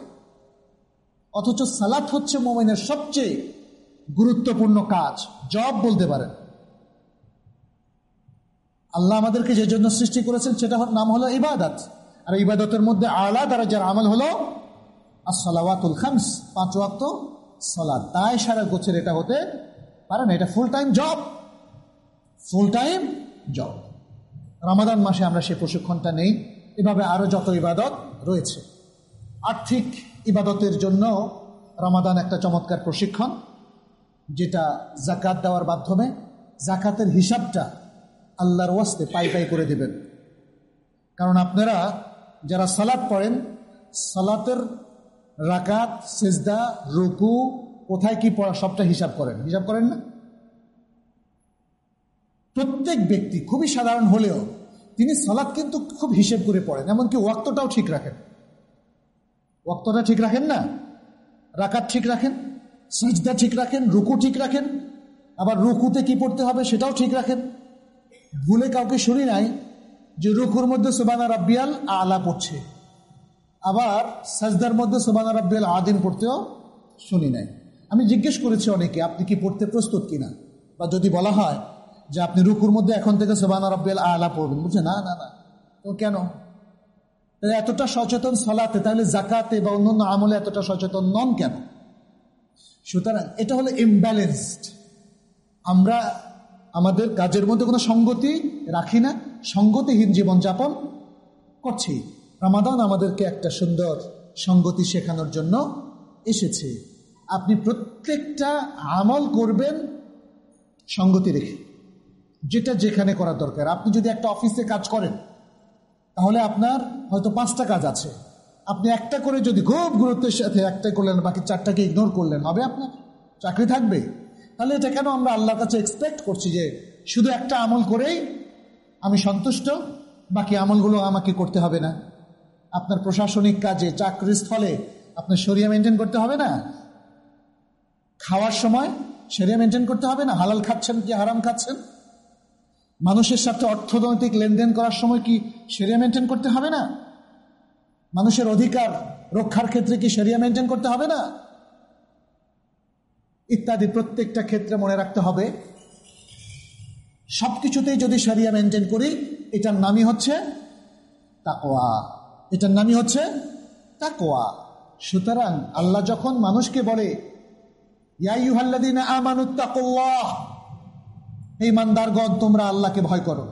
অথচ সালাত হচ্ছে মুমিনের সবচেয়ে গুরুত্বপূর্ণ কাজ, জব বলতে পারেন। আল্লাহ আমাদেরকে যে জন্য সৃষ্টি করেছেন সেটার নাম হলো ইবাদত। আর ইবাদতের মধ্যে আলা দরজার আমল হলো as-সালাওয়াতুল খামস, পাঁচ ওয়াক্ত সালাত। দায় সারা গোছের এটা হতে পারে না, এটা full time job, full time job. Ramadan মাসে আমরা সেই প্রশিক্ষণটা নেই। এভাবে আরো যত ইবাদত রয়েছে। আর্থিক ইবাদতের জন্য রমাদান একটা চমৎকার প্রশিক্ষণ, যেটা যাকাত দেওয়ার মাধ্যমে যাকাতের হিসাবটা আল্লাহর ওয়াস্তে পাই পাই করে দেবেন। কারণ আপনারা যারা সালাত পড়েন, সালাতের রাকাত, সিজদা, রুকু, কোথায় কি পড়া, সবটা হিসাব করেন, হিসাব করেন না? প্রত্যেক ব্যক্তি খুবই সাধারণ হলেও তিনি সালাত কিন্তু খুব হিসেব করে পড়েন, এমনকি ওয়াক্তটাও ঠিক রাখেন। ওয়াক্তটা ঠিক রাখেন না, রাকাত ঠিক রাখেন, সিজদা ঠিক রাখেন, রুকু ঠিক রাখেন, আবার রুকুতে কি পড়তে হবে সেটাও ঠিক রাখেন। ভুলে কাউকে শুনি নাই যে রুকুর মধ্যে সুবহানা রাব্বিয়াল আলা পড়ছে, আবার সাজদার মধ্যে সুবহানা রাব্বিয়াল আযীম পড়তেও শুনি নাই। আমি জিজ্ঞেস করেছি অনেকে, আপনি কি পড়তে প্রস্তুত কিনা, বা যদি বলা হয় যে আপনি রুকুর মধ্যে এখন থেকে সুবহানা রাব্বিয়াল আলা পড়বেন, বুঝছে না না না, তো কেন এতটা সচেতন সালাতে, তাহলে যাকাতে বা অন্যান্য আমলে এতটা সচেতন নন কেন? সুতরাং এটা হলো ইমব্যালেন্সড। আমরা আমাদের কাজের মধ্যে কোনো সঙ্গতি রাখি না, সঙ্গতিহীন জীবনযাপন করছি। রমাদান আমাদেরকে একটা সুন্দর সঙ্গতি শেখানোর জন্য এসেছে। আপনি প্রত্যেকটা আমল করবেন সঙ্গতি রেখে, যেটা যেখানে করা দরকার। আপনি যদি একটা অফিসে কাজ করেন, তাহলে আপনার হয়তো পাঁচটা কাজ আছে, আপনি একটা করে যদি খুব গুরুত্বের সাথে একটা করলেন, বাকি চারটাকে ইগনোর করলেন, হবে আপনার চাকরি থাকবে? তাহলে এটা কেন আমরা আল্লাহর কাছে এক্সপেক্ট করছি যে শুধু একটা আমল করেই আমি সন্তুষ্ট, বাকি আমলগুলো আমাকে করতে হবে না? আপনার প্রশাসনিক কাজে, চাকরির স্থলে আপনার শরিয়া মেনটেন করতে হবে না? খাওয়ার সময় শরিয়া মেনটেন করতে হবে না? হালাল খাচ্ছেন কি হারাম খাচ্ছেন? মানুষের সাথে অর্থনৈতিক লেনদেন করার সময় কি শরিয়া মেনটেন করতে হবে না? মানুষের অধিকার রক্ষার ক্ষেত্রে কি শরিয়া মেনটেন করতে হবে না? ইত্যাদি প্রত্যেকটা ক্ষেত্রে মনে রাখতে হবে, সবকিছুতেই যদি শরিয়া মেনটেন করি, এটার নামই হচ্ছে তাকওয়া, এটার নামই হচ্ছে তাকওয়া। সুতরাং আল্লাহ যখন মানুষকে বলে ইয়া আইয়ুহাল্লাযীনা আমানুত্তাকুল্লাহ, হে ঈমানদারগণ তোমরা আল্লাহকে ভয় করো,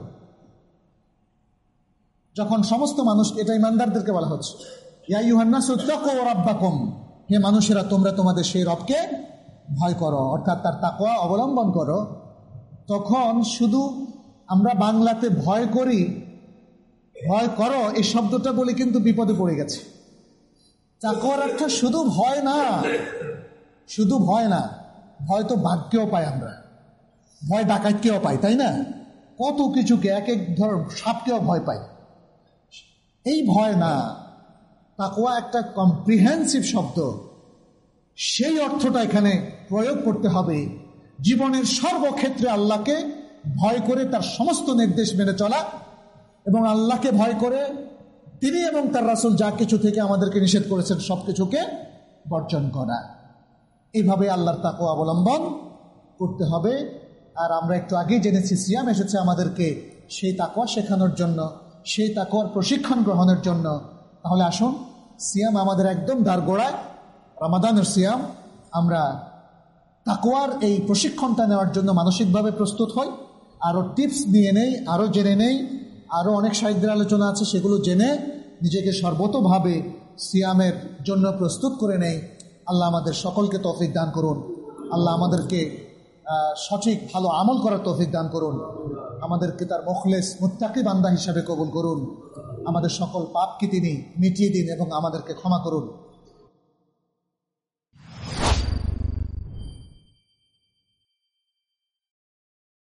যখন সমস্ত মানুষ, এটা ঈমানদারদেরকে বলা হচ্ছে, ইয়া আইয়ুহান্নাসু ইত্তাকু রাব্বাকুম, হে মানুষেরা তোমরা তোমাদের সেই রবকে ভয় করো, অর্থাৎ তার তাকওয়া অবলম্বন করো। তখন শুধু আমরা বাংলাতে ভয় করি, ভয় করো এই শব্দটা বলে কিন্তু বিপদে পড়ে গেছে। তাকওয়ার অর্থ শুধু ভয় না, শুধু ভয় না, ভয় তো বাঘকেও পাই আমরা, ভয় ডাকাতকেও পাই, তাই না? কত কিছুকে, এক এক ধর সাপকেও ভয় পাই। এই ভয় না, তাকওয়া একটা কম্প্রিহেন্সিভ শব্দ, সেই অর্থটা এখানে প্রয়োগ করতে হবে। জীবনের সর্বক্ষেত্রে আল্লাহকে ভয় করে তার সমস্ত নির্দেশ মেনে চলা, এবং আল্লাহকে ভয় করে তিনি এবং তার রাসূল যা কিছু থেকে আমাদেরকে নিষেধ করেছেন সব কিছুকে বর্জন করা। এইভাবে আল্লাহর তাকওয়া অবলম্বন করতে হবে। আর আমরা একটু আগেই জেনেছি, সিয়াম এসেছে আমাদেরকে সেই তাকওয়া শেখানোর জন্য, সেই তাকওয়ার প্রশিক্ষণ গ্রহণের জন্য। তাহলে আসুন, সিয়াম আমাদের একদম দ্বারগোড়ায়, রমাদানের সিয়াম, আমরা তাকওয়ার এই প্রশিক্ষণটা নেওয়ার জন্য মানসিকভাবে প্রস্তুত হই, আরও টিপস নিয়ে নেই, আরও জেনে নেই, আরও অনেক সাহিত্যের আলোচনা আছে, সেগুলো জেনে নিজেকে সর্বতোভাবে সিয়ামের জন্য প্রস্তুত করে নেই। আল্লাহ আমাদের সকলকে তৌফিক দান করুন। আল্লাহ আমাদেরকে সঠিক ভালো আমল করার তৌফিক দান করুন। আমাদেরকে তার মুখলেস মুত্তাকি বান্দা হিসাবে কবুল করুন। আমাদের সকল পাপকে তিনি মিটিয়ে দিন এবং আমাদেরকে ক্ষমা করুন।